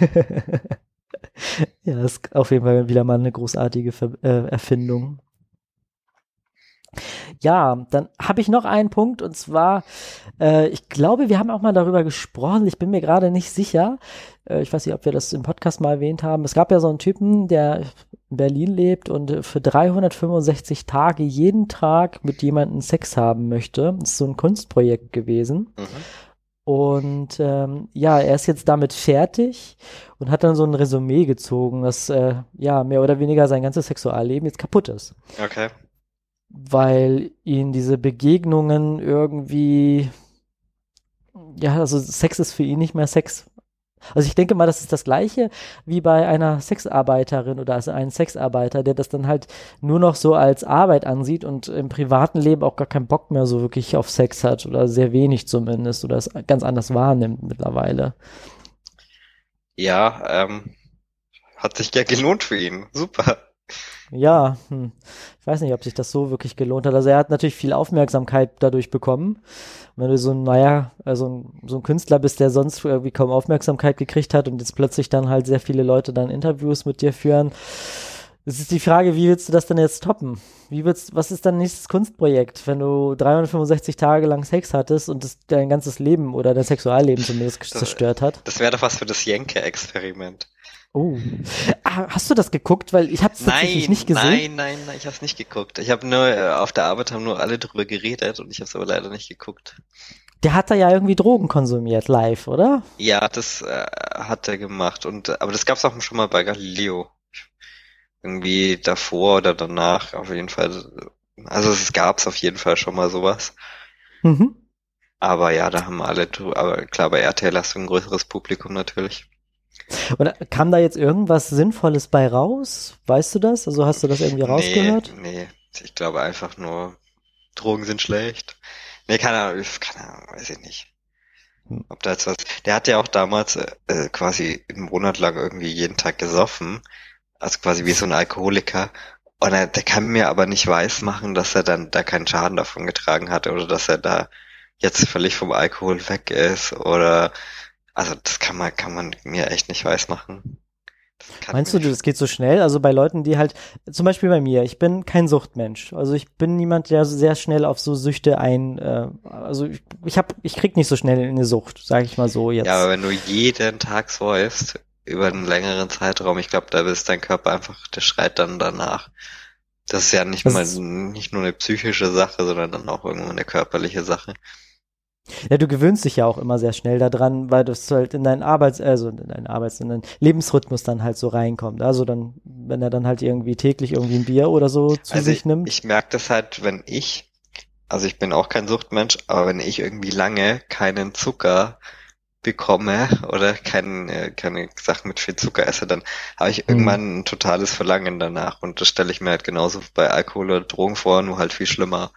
Ja, das ist auf jeden Fall wieder mal eine großartige Erfindung. Ja, dann habe ich noch einen Punkt und zwar, ich glaube, wir haben auch mal darüber gesprochen, ich bin mir gerade nicht sicher, ich weiß nicht, ob wir das im Podcast mal erwähnt haben. Es gab ja so einen Typen, der in Berlin lebt und für 365 Tage jeden Tag mit jemandem Sex haben möchte. Das ist so ein Kunstprojekt gewesen. Mhm. Und ja, er ist jetzt damit fertig und hat dann so ein Resümee gezogen, dass ja mehr oder weniger sein ganzes Sexualleben jetzt kaputt ist, Okay. weil ihn diese Begegnungen irgendwie, ja, also Sex ist für ihn nicht mehr Sex. Also ich denke mal, das ist das Gleiche wie bei einer Sexarbeiterin oder also einem Sexarbeiter, der das dann halt nur noch so als Arbeit ansieht und im privaten Leben auch gar keinen Bock mehr so wirklich auf Sex hat oder sehr wenig zumindest oder es ganz anders wahrnimmt mittlerweile. Ja, hat sich ja gelohnt für ihn. Super. Ja, ich weiß nicht, ob sich das so wirklich gelohnt hat. Also er hat natürlich viel Aufmerksamkeit dadurch bekommen. Wenn du so ein, naja, so ein Künstler bist, der sonst irgendwie kaum Aufmerksamkeit gekriegt hat und jetzt plötzlich dann halt sehr viele Leute dann Interviews mit dir führen. Es ist die Frage, wie willst du das denn jetzt toppen? Was ist dein nächstes Kunstprojekt, wenn du 365 Tage lang Sex hattest und das dein ganzes Leben oder dein Sexualleben zumindest Das, zerstört hat? das wäre doch was für das Jenke-Experiment. Oh. Hast du das geguckt? Weil ich habe es tatsächlich nicht gesehen. Nein, ich habe es nicht geguckt. Ich habe nur, auf der Arbeit haben nur alle drüber geredet und ich habe es aber leider nicht geguckt. Der hat da ja irgendwie Drogen konsumiert live, oder? Ja, das hat er gemacht aber das gab's auch schon mal bei Galileo. Irgendwie davor oder danach, auf jeden Fall. Also es gab's auf jeden Fall schon mal sowas. Mhm. Aber ja, da haben aber klar, bei RTL hast du ein größeres Publikum natürlich. Und kam da jetzt irgendwas Sinnvolles bei raus? Weißt du das? Also hast du das irgendwie rausgehört? Nee, ich glaube einfach nur, Drogen sind schlecht. Nee, keine Ahnung, weiß ich nicht. Hm. Ob da jetzt was. Der hat ja auch damals quasi einen Monat lang irgendwie jeden Tag gesoffen. Also quasi wie so ein Alkoholiker. Und der kann mir aber nicht weismachen, dass er dann da keinen Schaden davon getragen hat oder dass er da jetzt völlig vom Alkohol weg ist oder also das kann man mir echt nicht weismachen. Das kann Meinst mir du, das geht so schnell? Also bei Leuten, die halt, zum Beispiel bei mir, ich bin kein Suchtmensch. Also ich bin niemand, der so sehr schnell auf so Süchte also ich krieg nicht so schnell in eine Sucht, sage ich mal so ja, aber jetzt. wenn du jeden Tag säufst über einen längeren Zeitraum, ich glaube, da ist dein Körper einfach, der schreit dann danach. Das ist ja Das nicht nur eine psychische Sache, sondern dann auch irgendwo eine körperliche Sache. Ja, du gewöhnst dich ja auch immer sehr schnell daran, weil das halt in deinen in deinen Lebensrhythmus dann halt so reinkommt. Also dann, wenn er dann halt irgendwie täglich irgendwie ein Bier oder so zu Also sich nimmt. ich merke das halt, also ich bin auch kein Suchtmensch, aber wenn ich irgendwie lange keinen Zucker bekomme oder keine Sachen mit viel Zucker esse, dann habe ich Hm. irgendwann ein totales Verlangen danach. Und das stelle ich mir halt genauso bei Alkohol oder Drogen vor, nur halt viel schlimmer.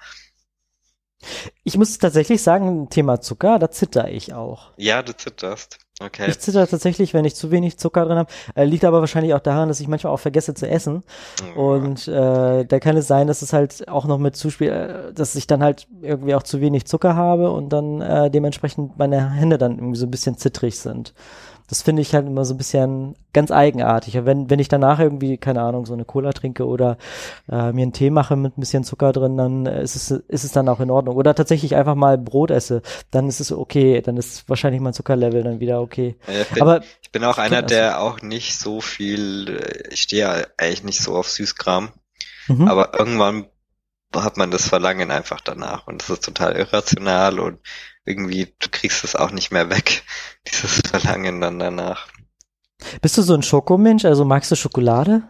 Ich muss tatsächlich sagen, Thema Zucker, da zitter ich auch. Ja, du zitterst. Okay. Ich zitter tatsächlich, wenn ich zu wenig Zucker drin habe. Liegt aber wahrscheinlich auch daran, dass ich manchmal auch vergesse zu essen. Ja. Und da kann es sein, dass es halt auch noch mit Zuspiel, dass ich dann halt irgendwie auch zu wenig Zucker habe und dann dementsprechend meine Hände dann irgendwie so ein bisschen zittrig sind. Das finde ich halt immer so ein bisschen ganz eigenartig. Wenn ich danach irgendwie, keine Ahnung, so eine Cola trinke oder mir einen Tee mache mit ein bisschen Zucker drin, dann ist es dann auch in Ordnung. Oder tatsächlich einfach mal Brot esse, dann ist es okay. Dann ist wahrscheinlich mein Zuckerlevel dann wieder okay. Aber Ich bin auch ich einer, kenne das. der auch nicht so viel, ich stehe ja eigentlich nicht so auf Süßkram, Mhm. aber irgendwann hat man das Verlangen einfach danach und das ist total irrational und irgendwie, du kriegst es auch nicht mehr weg, dieses Verlangen dann danach. Bist du so ein Schokomensch? Also magst du Schokolade?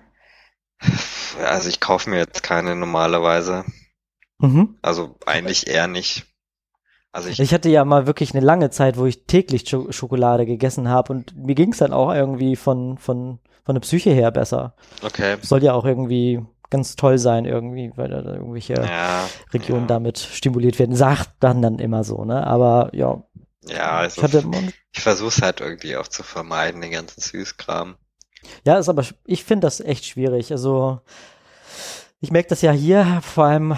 Also ich kaufe mir jetzt keine normalerweise. Mhm. Also eigentlich eher nicht. Also Ich hatte ja mal wirklich eine lange Zeit, wo ich täglich Schokolade gegessen habe und mir ging es dann auch irgendwie von der Psyche her besser. okay. Soll ja auch irgendwie ganz toll sein irgendwie, weil da irgendwelche Ja, Regionen ja. damit stimuliert werden. Sagt dann immer so, ne? Aber ja, Ja, ich also hatte, ich versuche es halt irgendwie auch zu vermeiden, den ganzen Süßkram. ja, ist aber, ich finde das echt schwierig. Also ich merke das ja hier, vor allem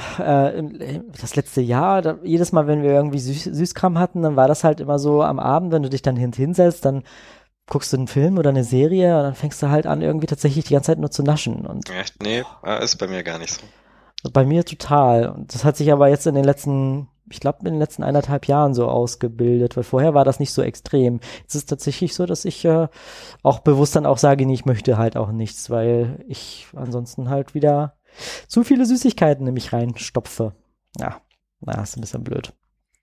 das letzte Jahr, jedes Mal, wenn wir irgendwie Süßkram hatten, dann war das halt immer so am Abend, wenn du dich dann hinsetzt, dann guckst du einen Film oder eine Serie und dann fängst du halt an, irgendwie tatsächlich die ganze Zeit nur zu naschen. Und Echt? Nee, ist bei mir gar nicht so. bei mir total. Und das hat sich aber jetzt in den letzten, ich glaube, in den letzten 1,5 Jahren so ausgebildet, weil vorher war das nicht so extrem. Jetzt ist es tatsächlich so, dass ich auch bewusst dann auch sage, nee, ich möchte halt auch nichts, weil ich ansonsten halt wieder zu viele Süßigkeiten in mich reinstopfe. Ja, na, ist ein bisschen blöd.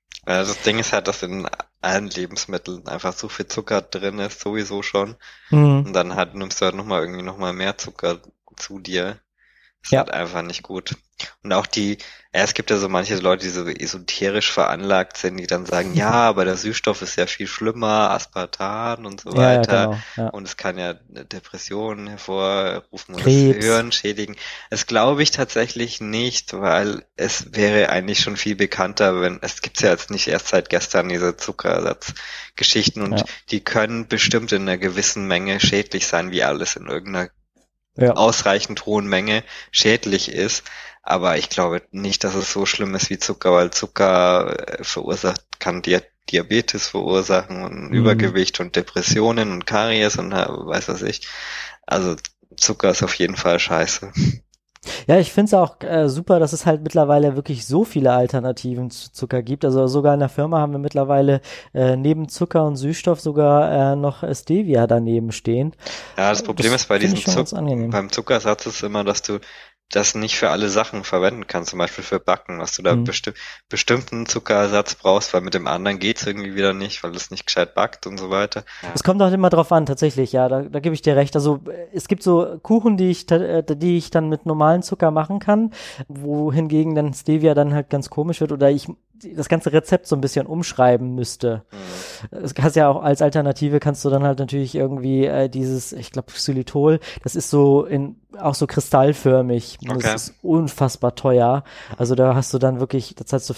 Das Ding ist halt, dass in allen Lebensmitteln einfach so viel Zucker drin ist, sowieso schon. Mhm. Und dann halt nimmst du halt nochmal mehr Zucker zu dir. Ist Ja. halt einfach nicht gut. Und auch es gibt ja so manche Leute, die so esoterisch veranlagt sind, die dann sagen, ja, aber der Süßstoff ist ja viel schlimmer, Aspartam und so Ja, ja, weiter. genau. Ja. Und es kann ja Depressionen hervorrufen und das Krebs. Hirn schädigen. Das glaube ich tatsächlich nicht, weil es wäre eigentlich schon viel bekannter, es gibt's ja jetzt nicht erst seit gestern diese Zuckerersatzgeschichten und Ja. die können bestimmt in einer gewissen Menge schädlich sein, wie alles in irgendeiner Ja. ausreichend hohen Menge schädlich ist. Aber ich glaube nicht, dass es so schlimm ist wie Zucker, weil Zucker kann Diabetes verursachen und Übergewicht und Depressionen und Karies und weiß was ich. Also Zucker ist auf jeden Fall scheiße. Ja, ich finde es auch super, dass es halt mittlerweile wirklich so viele Alternativen zu Zucker gibt. Also sogar in der Firma haben wir mittlerweile neben Zucker und Süßstoff sogar noch Stevia daneben stehen. Ja, das Problem ist bei finde diesem ich schon ganz angenehm. beim Zuckersatz ist immer, dass du das nicht für alle Sachen verwenden kannst, zum Beispiel für Backen, dass du da bestimmten Zuckerersatz brauchst, weil mit dem anderen geht's irgendwie wieder nicht, weil es nicht gescheit backt und so weiter. Ja. Es kommt auch immer drauf an, tatsächlich, ja, da gebe ich dir recht. Also es gibt so Kuchen, die ich dann mit normalen Zucker machen kann, wohingegen dann Stevia dann halt ganz komisch wird oder ich das ganze Rezept so ein bisschen umschreiben müsste. Es kannst ja auch als Alternative kannst du dann halt natürlich irgendwie dieses, ich glaube Xylitol, das ist so auch so kristallförmig. Okay. Das ist unfassbar teuer. Also da hast du dann wirklich, da zahlst du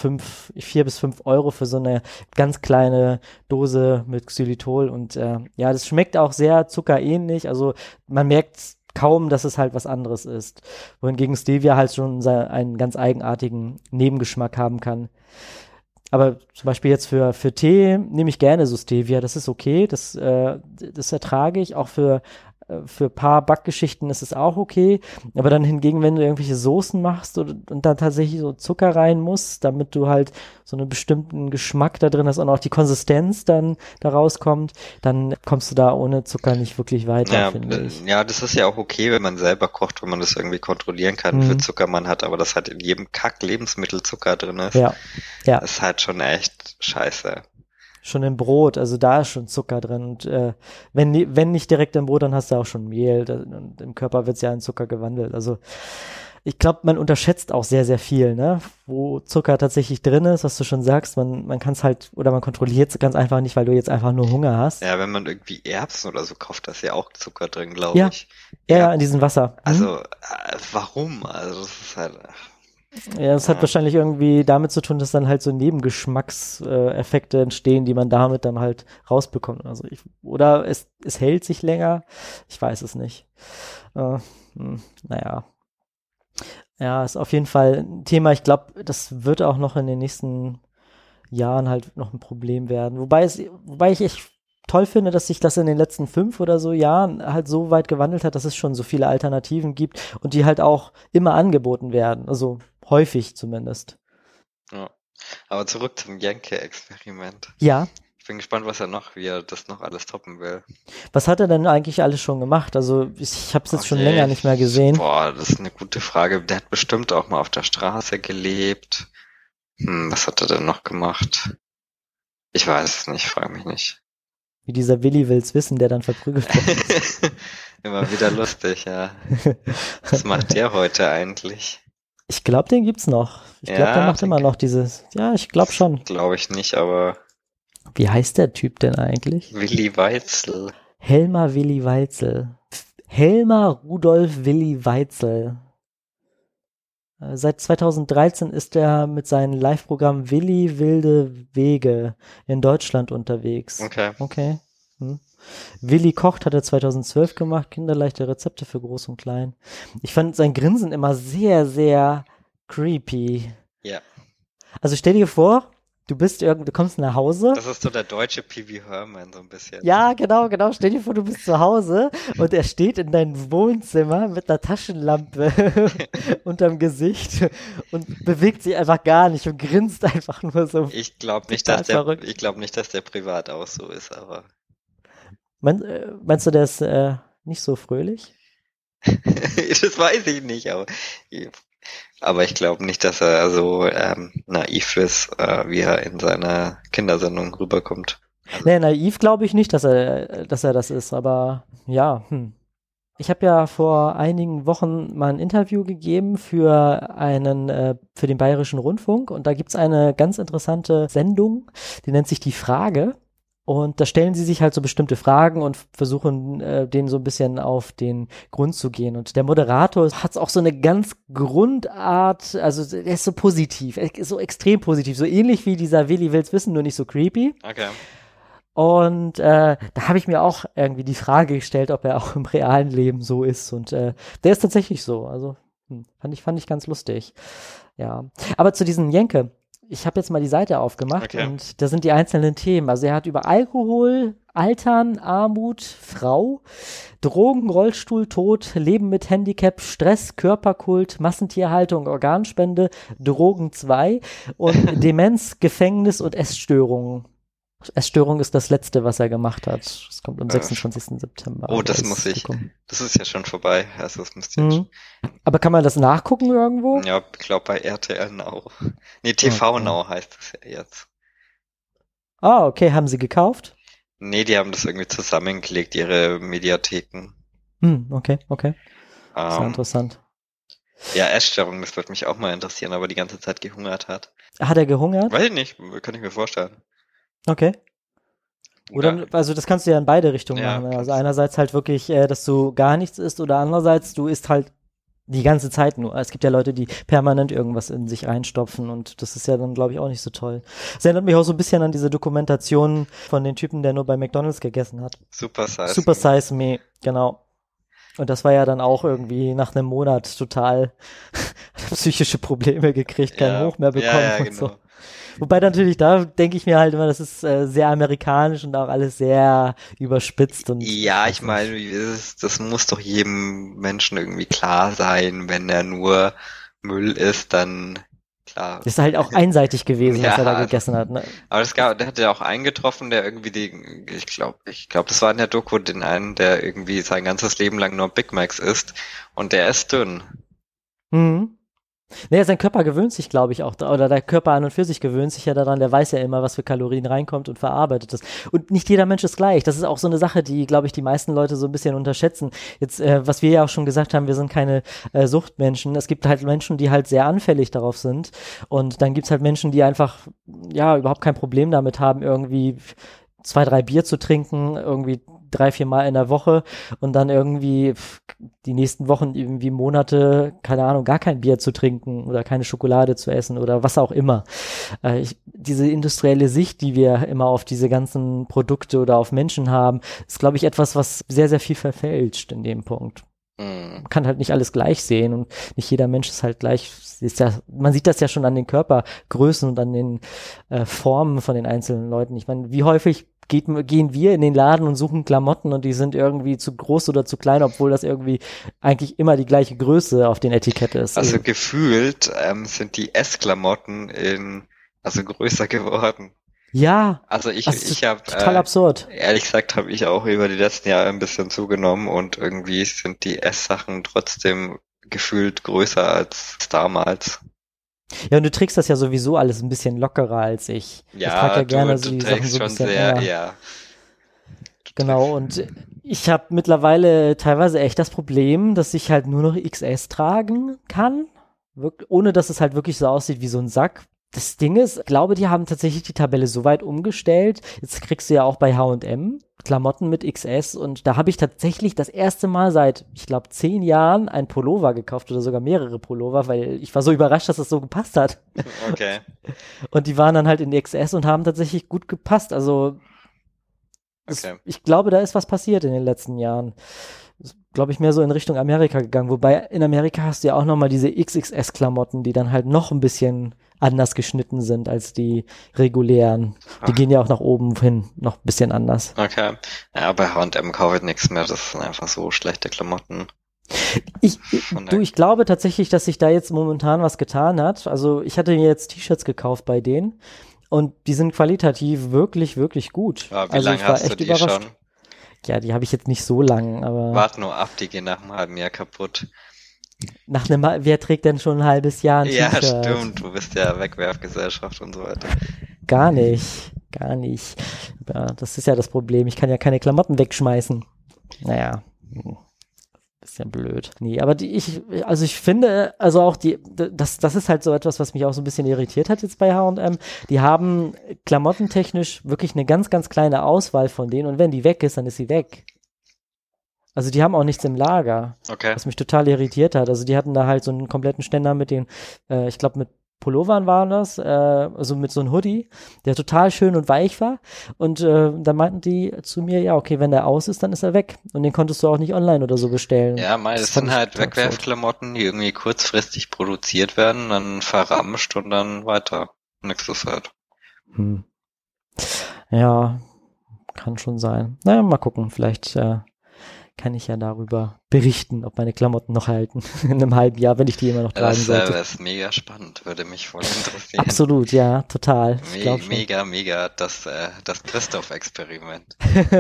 4 bis 5 Euro für so eine ganz kleine Dose mit Xylitol und ja, das schmeckt auch sehr zuckerähnlich. Also man merkt kaum, dass es halt was anderes ist. Wohingegen Stevia halt schon einen ganz eigenartigen Nebengeschmack haben kann. Aber zum Beispiel jetzt für Tee nehme ich gerne so Stevia, das ist okay, das ertrage ich. Auch für paar Backgeschichten ist es auch okay. Aber dann hingegen, wenn du irgendwelche Soßen machst und dann tatsächlich so Zucker rein musst, damit du halt so einen bestimmten Geschmack da drin hast und auch die Konsistenz dann da rauskommt, dann kommst du da ohne Zucker nicht wirklich weiter, finde ich. Ja, das ist ja auch okay, wenn man selber kocht, wenn man das irgendwie kontrollieren kann, wie viel Zucker man hat, aber das halt in jedem Kack-Lebensmittel Zucker drin ist, ja. ist halt schon echt scheiße. Schon im Brot, also da ist schon Zucker drin. Und wenn nicht direkt im Brot, dann hast du auch schon Mehl. Und im Körper wird es ja in Zucker gewandelt. Also ich glaube, man unterschätzt auch sehr, sehr viel, ne? Wo Zucker tatsächlich drin ist, was du schon sagst, man kann es halt, oder man kontrolliert es ganz einfach nicht, weil du jetzt einfach nur Hunger hast. Ja, wenn man irgendwie Erbsen oder so kauft, da ist ja auch Zucker drin, glaube ich. Ja, in diesem Wasser. Also, warum? Also das ist halt... Ja, das hat wahrscheinlich irgendwie damit zu tun, dass dann halt so Nebengeschmackseffekte entstehen, die man damit dann halt rausbekommt. Also oder es hält sich länger, ich weiß es nicht. Naja. Ja, ist auf jeden Fall ein Thema. Ich glaube, das wird auch noch in den nächsten Jahren halt noch ein Problem werden. Wobei ich echt toll finde, dass sich das in den letzten 5 oder so Jahren halt so weit gewandelt hat, dass es schon so viele Alternativen gibt und die halt auch immer angeboten werden. Also häufig zumindest. Ja. Aber zurück zum Jenke-Experiment. Ja. Ich bin gespannt, wie er das noch alles toppen will. Was hat er denn eigentlich alles schon gemacht? Also ich habe es jetzt schon länger nicht mehr gesehen. Boah, das ist eine gute Frage. Der hat bestimmt auch mal auf der Straße gelebt. Was hat er denn noch gemacht? Ich weiß es nicht, frage mich nicht. Wie dieser Willi will's wissen, der dann verprügelt wird. Immer wieder lustig, ja. Was macht der heute eigentlich? Ich glaube, den gibt's noch. Ich glaube, der macht immer noch dieses. Ja, ich glaube schon. Glaube ich nicht, aber. Wie heißt der Typ denn eigentlich? Willi Weitzel. Helmar Willi Weitzel. Helmar Rudolf Willi Weitzel. Seit 2013 ist er mit seinem Live-Programm Willi Wilde Wege in Deutschland unterwegs. Okay. Willi kocht hat er 2012 gemacht, kinderleichte Rezepte für Groß und Klein. Ich fand sein Grinsen immer sehr, sehr creepy. Ja. Also stell dir vor, du kommst nach Hause. Das ist so der deutsche Pee-wee Herman so ein bisschen. Ja, genau. Stell dir vor, du bist zu Hause und er steht in deinem Wohnzimmer mit einer Taschenlampe unterm Gesicht und bewegt sich einfach gar nicht und grinst einfach nur so. Ich glaube nicht, dass der privat auch so ist, aber. Meinst du, der ist nicht so fröhlich? Das weiß ich nicht, aber ich glaube nicht, dass er so naiv ist, wie er in seiner Kindersendung rüberkommt. Also. Nee, naiv glaube ich nicht, dass er das ist, aber ja. Ich habe ja vor einigen Wochen mal ein Interview gegeben für den Bayerischen Rundfunk und da gibt's eine ganz interessante Sendung, die nennt sich Die Frage. Und da stellen sie sich halt so bestimmte Fragen und versuchen, denen so ein bisschen auf den Grund zu gehen. Und der Moderator hat auch so eine ganz Grundart, also er ist so positiv, er ist so extrem positiv, so ähnlich wie dieser Willi will's wissen, nur nicht so creepy. Okay. Und da habe ich mir auch irgendwie die Frage gestellt, ob er auch im realen Leben so ist. Und der ist tatsächlich so. Also fand ich ganz lustig. Ja. Aber zu diesem Jenke. Ich habe jetzt mal die Seite aufgemacht und da sind die einzelnen Themen. Also er hat über Alkohol, Altern, Armut, Frau, Drogen, Rollstuhl, Tod, Leben mit Handicap, Stress, Körperkult, Massentierhaltung, Organspende, Drogen 2 und Demenz, Gefängnis und Essstörungen. Essstörung ist das letzte, was er gemacht hat. Das kommt am 26. September. Oh, das ist ja schon vorbei. Also das müsste jetzt. Aber kann man das nachgucken irgendwo? Ja, ich glaube bei RTL Now. Nee, TV Now heißt das ja jetzt. Ah, okay. Haben sie gekauft? Nee, die haben das irgendwie zusammengelegt, ihre Mediatheken. Okay. Sehr interessant. Ja, Essstörung, das würde mich auch mal interessieren, aber die ganze Zeit gehungert hat. Hat er gehungert? Weiß ich nicht, kann ich mir vorstellen. Okay. Oder, also das kannst du ja in beide Richtungen machen. Also einerseits halt wirklich, dass du gar nichts isst oder andererseits, du isst halt die ganze Zeit nur. Es gibt ja Leute, die permanent irgendwas in sich reinstopfen und das ist ja dann, glaube ich, auch nicht so toll. Das erinnert mich auch so ein bisschen an diese Dokumentation von den Typen, der nur bei McDonald's gegessen hat. Super Size Me, genau. Und das war ja dann auch irgendwie nach einem Monat total psychische Probleme gekriegt, keinen Hoch mehr bekommen und so. Wobei natürlich, da denke ich mir halt immer, das ist sehr amerikanisch und auch alles sehr überspitzt. Und ja, ich meine, das muss doch jedem Menschen irgendwie klar sein, wenn er nur Müll isst, dann klar. Das ist halt auch einseitig gewesen, was er da gegessen hat. Ne? Aber der hat ja auch einen getroffen, der irgendwie ich glaube, das war in der Doku, den einen, der irgendwie sein ganzes Leben lang nur Big Macs isst und der ist dünn. Naja, sein Körper gewöhnt sich, glaube ich, auch, oder der Körper an und für sich gewöhnt sich ja daran, der weiß ja immer, was für Kalorien reinkommt und verarbeitet das. Und nicht jeder Mensch ist gleich. Das ist auch so eine Sache, die, glaube ich, die meisten Leute so ein bisschen unterschätzen. Jetzt, was wir ja auch schon gesagt haben, wir sind keine Suchtmenschen. Es gibt halt Menschen, die halt sehr anfällig darauf sind. Und dann gibt's halt Menschen, die einfach, ja, überhaupt kein Problem damit haben, irgendwie 2, 3 Bier zu trinken, irgendwie 3, 4 Mal in der Woche und dann irgendwie die nächsten Wochen, irgendwie Monate, keine Ahnung, gar kein Bier zu trinken oder keine Schokolade zu essen oder was auch immer. Diese industrielle Sicht, die wir immer auf diese ganzen Produkte oder auf Menschen haben, ist, glaube ich, etwas, was sehr, sehr viel verfälscht in dem Punkt. Man kann halt nicht alles gleich sehen und nicht jeder Mensch ist halt gleich. Man sieht das ja schon an den Körpergrößen und an den Formen von den einzelnen Leuten. Ich meine, wie häufig gehen wir in den Laden und suchen Klamotten und die sind irgendwie zu groß oder zu klein, obwohl das irgendwie eigentlich immer die gleiche Größe auf den Etikett ist. Also gefühlt sind die Essklamotten größer geworden. Ja, Also ich habe, total absurd. ehrlich gesagt, habe ich auch über die letzten Jahre ein bisschen zugenommen und irgendwie sind die Esssachen trotzdem gefühlt größer als damals. Ja, und du trägst das ja sowieso alles ein bisschen lockerer als ich. Ich trage Ja, ja gerne du so die Sachen trägst so ein schon bisschen sehr, enger. ja. Du Genau, trägst, und ich habe mittlerweile teilweise echt das Problem, dass ich halt nur noch XS tragen kann, ohne dass es halt wirklich so aussieht wie so ein Sack. Das Ding ist, ich glaube, die haben tatsächlich die Tabelle so weit umgestellt. Jetzt kriegst du ja auch bei H&M Klamotten mit XS und da habe ich tatsächlich das erste Mal seit, ich glaube, 10 Jahren ein Pullover gekauft oder sogar mehrere Pullover, weil ich war so überrascht, dass das so gepasst hat. okay. Und die waren dann halt in XS und haben tatsächlich gut gepasst. Also Okay. ich glaube, da ist was passiert in den letzten Jahren. Ist, glaube ich, mehr so in Richtung Amerika gegangen. Wobei in Amerika hast du ja auch nochmal diese XXS-Klamotten, die dann halt noch ein bisschen anders geschnitten sind als die regulären. Die Ach, gehen ja auch nach oben hin noch ein bisschen anders. okay. Ja, bei H&M kaufe ich nichts mehr. Das sind einfach so schlechte Klamotten. Ich, Von der, ich glaube tatsächlich, dass sich da jetzt momentan was getan hat. Also ich hatte mir jetzt T-Shirts gekauft bei denen und die sind qualitativ wirklich, wirklich gut. ja, wie Also lange ich war hast du echt die überrascht. schon? Ja, die habe ich jetzt nicht so lang, aber Wart nur ab, die gehen nach einem halben Jahr kaputt. wer trägt denn schon ein halbes Jahr ein Ja, T-Shirt? stimmt. Du bist ja Wegwerfgesellschaft und so weiter. Gar nicht, gar nicht. Ja, das ist ja das Problem. Ich kann ja keine Klamotten wegschmeißen. Naja, bisschen blöd. Nee, aber also ich finde, also auch das ist halt so etwas, was mich auch so ein bisschen irritiert hat jetzt bei H&M. Die haben klamottentechnisch wirklich eine ganz, ganz kleine Auswahl von denen und wenn die weg ist, dann ist sie weg. Also die haben auch nichts im Lager, Okay. was mich total irritiert hat. Also die hatten da halt so einen kompletten Ständer mit den, ich glaube mit Pullovern waren das, also mit so einem Hoodie, der total schön und weich war. Und dann meinten die zu mir, ja, okay, wenn der aus ist, dann ist er weg. Und den konntest du auch nicht online oder so bestellen. Ja, das fand sind ich halt total absurd. Wegwerfklamotten, die irgendwie kurzfristig produziert werden, dann verramscht und dann weiter. Nächstes halt. Hm. Ja, kann schon sein. Naja, mal gucken. Vielleicht kann ich ja darüber berichten, ob meine Klamotten noch halten in einem halben Jahr, wenn ich die immer noch tragen sollte. Das ist mega spannend, würde mich voll interessieren. Absolut, ja, total. Ich glaub schon. Mega, das Christoph-Experiment.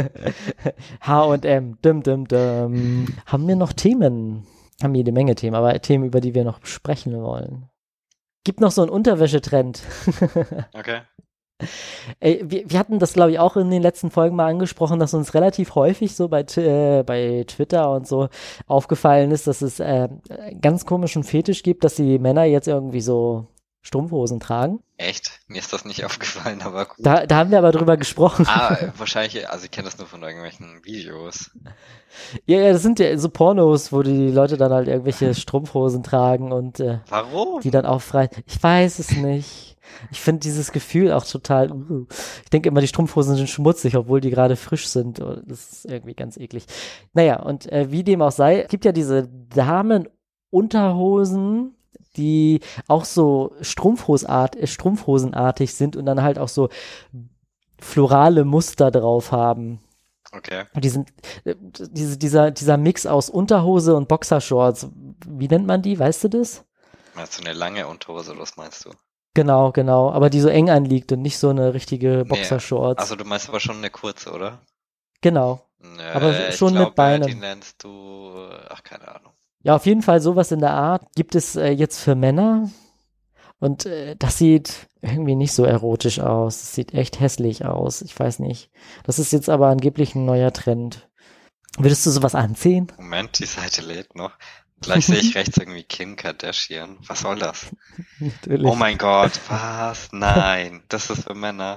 H&M, Haben wir noch Themen? Haben wir jede Menge Themen, aber Themen, über die wir noch sprechen wollen. Gibt noch so einen Unterwäschetrend. Okay. Ey, wir hatten das, glaube ich, auch in den letzten Folgen mal angesprochen, dass uns relativ häufig so bei Twitter und so aufgefallen ist, dass es ganz komischen Fetisch gibt, dass die Männer jetzt irgendwie so Strumpfhosen tragen. Echt? Mir ist das nicht aufgefallen, aber gut. Da haben wir aber drüber gesprochen. Wahrscheinlich, also ich kenne das nur von irgendwelchen Videos. Ja, das sind ja so Pornos, wo die Leute dann halt irgendwelche Strumpfhosen tragen und Warum? die dann auch frei. Ich weiß es nicht. Ich finde dieses Gefühl auch total. Ich denke immer, die Strumpfhosen sind schmutzig, obwohl die gerade frisch sind. Das ist irgendwie ganz eklig. Naja, und wie dem auch sei, es gibt ja diese Damenunterhosen, die auch so strumpfhosenartig sind und dann halt auch so florale Muster drauf haben. Okay. Und die sind dieser Mix aus Unterhose und Boxershorts. Wie nennt man die? Weißt du das? Meinst du eine lange Unterhose, was meinst du? Genau, aber die so eng anliegt und nicht so eine richtige Nee, Boxershorts. also du meinst aber schon eine kurze, oder? Genau. Nö, Aber schon ich mit glaube, die Beinen. nennst du, ach, keine Ahnung. Ja, auf jeden Fall sowas in der Art gibt es jetzt für Männer. Und das sieht irgendwie nicht so erotisch aus. Das sieht echt hässlich aus. Ich weiß nicht. Das ist jetzt aber angeblich ein neuer Trend. Würdest du sowas anziehen? Moment, die Seite lädt noch. Gleich sehe ich rechts irgendwie Kim Kardashian. Was soll das? Natürlich. Oh mein Gott, was? Nein, das ist für Männer.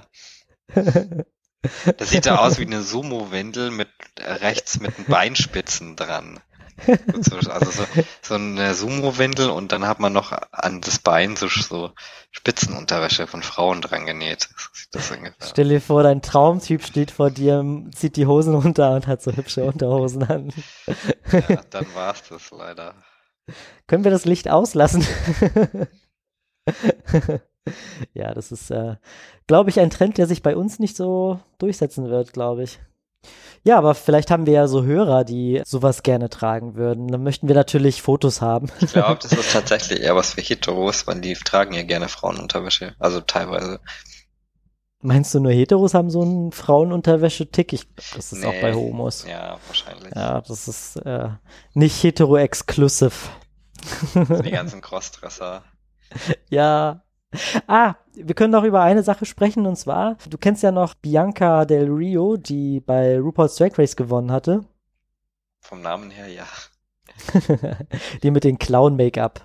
Das sieht ja aus wie eine Sumo-Windel mit rechts mit den Beinspitzen dran. Also so eine Sumo-Windel und dann hat man noch an das Bein so Spitzenunterwäsche von Frauen dran genäht. So sieht das ungefähr. Stell dir vor, dein Traumtyp steht vor dir, zieht die Hosen runter und hat so hübsche Unterhosen an. Ja, dann war's das leider. Können wir das Licht auslassen? Ja, das ist, glaube ich, ein Trend, der sich bei uns nicht so durchsetzen wird, glaube ich. Ja, aber vielleicht haben wir ja so Hörer, die sowas gerne tragen würden. Dann möchten wir natürlich Fotos haben. Ich glaube, das ist tatsächlich eher was für Heteros, weil die tragen ja gerne Frauenunterwäsche. Also teilweise. Meinst du, nur Heteros haben so einen Frauenunterwäsche-Tick? Ich glaube, das ist auch bei Homos. Ja, wahrscheinlich. Ja, das ist nicht hetero-exclusive. Die ganzen Crossdresser. Ja. Wir können noch über eine Sache sprechen, und zwar, du kennst ja noch Bianca Del Rio, die bei RuPaul's Drag Race gewonnen hatte. Vom Namen her, ja. Die mit den Clown-Make-up.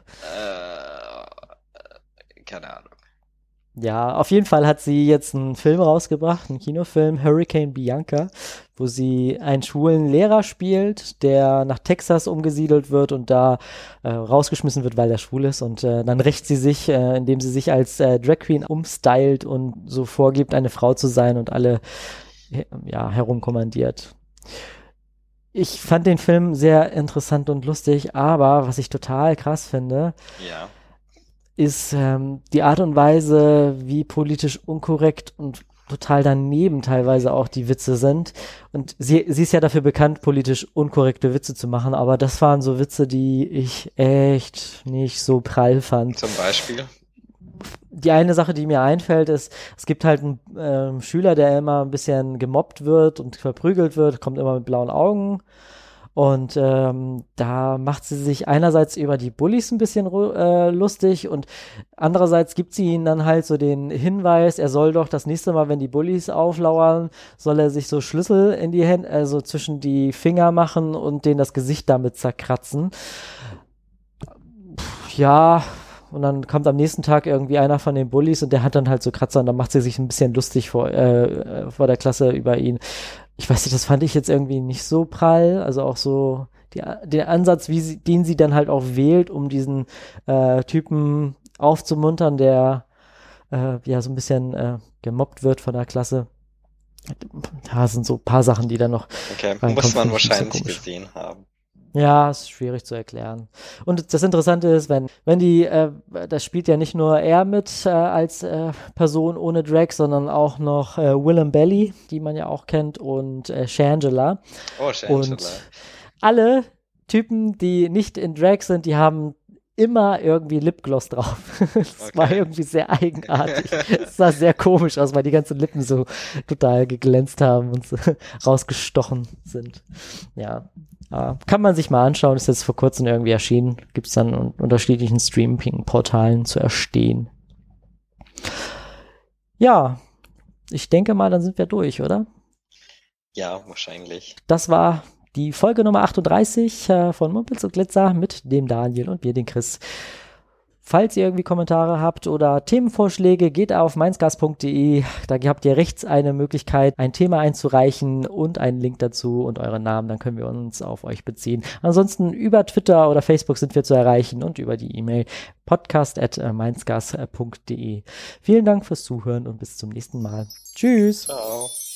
Keine Ahnung. Ja, auf jeden Fall hat sie jetzt einen Film rausgebracht, einen Kinofilm, Hurricane Bianca, wo sie einen schwulen Lehrer spielt, der nach Texas umgesiedelt wird und da rausgeschmissen wird, weil er schwul ist. Und dann rächt sie sich, indem sie sich als Drag Queen umstylt und so vorgibt, eine Frau zu sein und alle herumkommandiert. Ich fand den Film sehr interessant und lustig, aber was ich total krass finde, ist die Art und Weise, wie politisch unkorrekt und total daneben teilweise auch die Witze sind. Und sie ist ja dafür bekannt, politisch unkorrekte Witze zu machen, aber das waren so Witze, die ich echt nicht so prall fand. Zum Beispiel? Die eine Sache, die mir einfällt, ist, es gibt halt einen Schüler, der immer ein bisschen gemobbt wird und verprügelt wird, kommt immer mit blauen Augen. Und da macht sie sich einerseits über die Bullies ein bisschen lustig und andererseits gibt sie ihnen dann halt so den Hinweis, er soll doch das nächste Mal, wenn die Bullies auflauern, soll er sich so Schlüssel in die Hände, also zwischen die Finger machen und denen das Gesicht damit zerkratzen. Ja, und dann kommt am nächsten Tag irgendwie einer von den Bullies und der hat dann halt so Kratzer und dann macht sie sich ein bisschen lustig vor der Klasse über ihn. Ich weiß nicht, das fand ich jetzt irgendwie nicht so prall, also auch so der Ansatz, den sie dann halt auch wählt, um diesen Typen aufzumuntern, der so ein bisschen gemobbt wird von der Klasse. Da sind so ein paar Sachen, die dann noch muss man wahrscheinlich gesehen haben. Ja, ist schwierig zu erklären. Und das Interessante ist, wenn die, das spielt ja nicht nur er mit als Person ohne Drag, sondern auch noch Willem Belly, die man ja auch kennt, und Shangela. Oh, Shangela. Und alle Typen, die nicht in Drag sind, die haben immer irgendwie Lipgloss drauf. Das war irgendwie sehr eigenartig. Es sah sehr komisch aus, weil die ganzen Lippen so total geglänzt haben und so rausgestochen sind. Ja. Kann man sich mal anschauen, ist jetzt vor kurzem irgendwie erschienen. Gibt es dann in unterschiedlichen Streaming-Portalen zu erstehen. Ja, ich denke mal, dann sind wir durch, oder? Ja, wahrscheinlich. Das war die Folge Nummer 38 von Mumpitz und Glitzer mit dem Daniel und mir, den Chris. Falls ihr irgendwie Kommentare habt oder Themenvorschläge, geht auf meinsgas.de. Da habt ihr rechts eine Möglichkeit, ein Thema einzureichen und einen Link dazu und euren Namen. Dann können wir uns auf euch beziehen. Ansonsten über Twitter oder Facebook sind wir zu erreichen und über die E-Mail podcast@meinsgas.de. Vielen Dank fürs Zuhören und bis zum nächsten Mal. Tschüss. Ciao.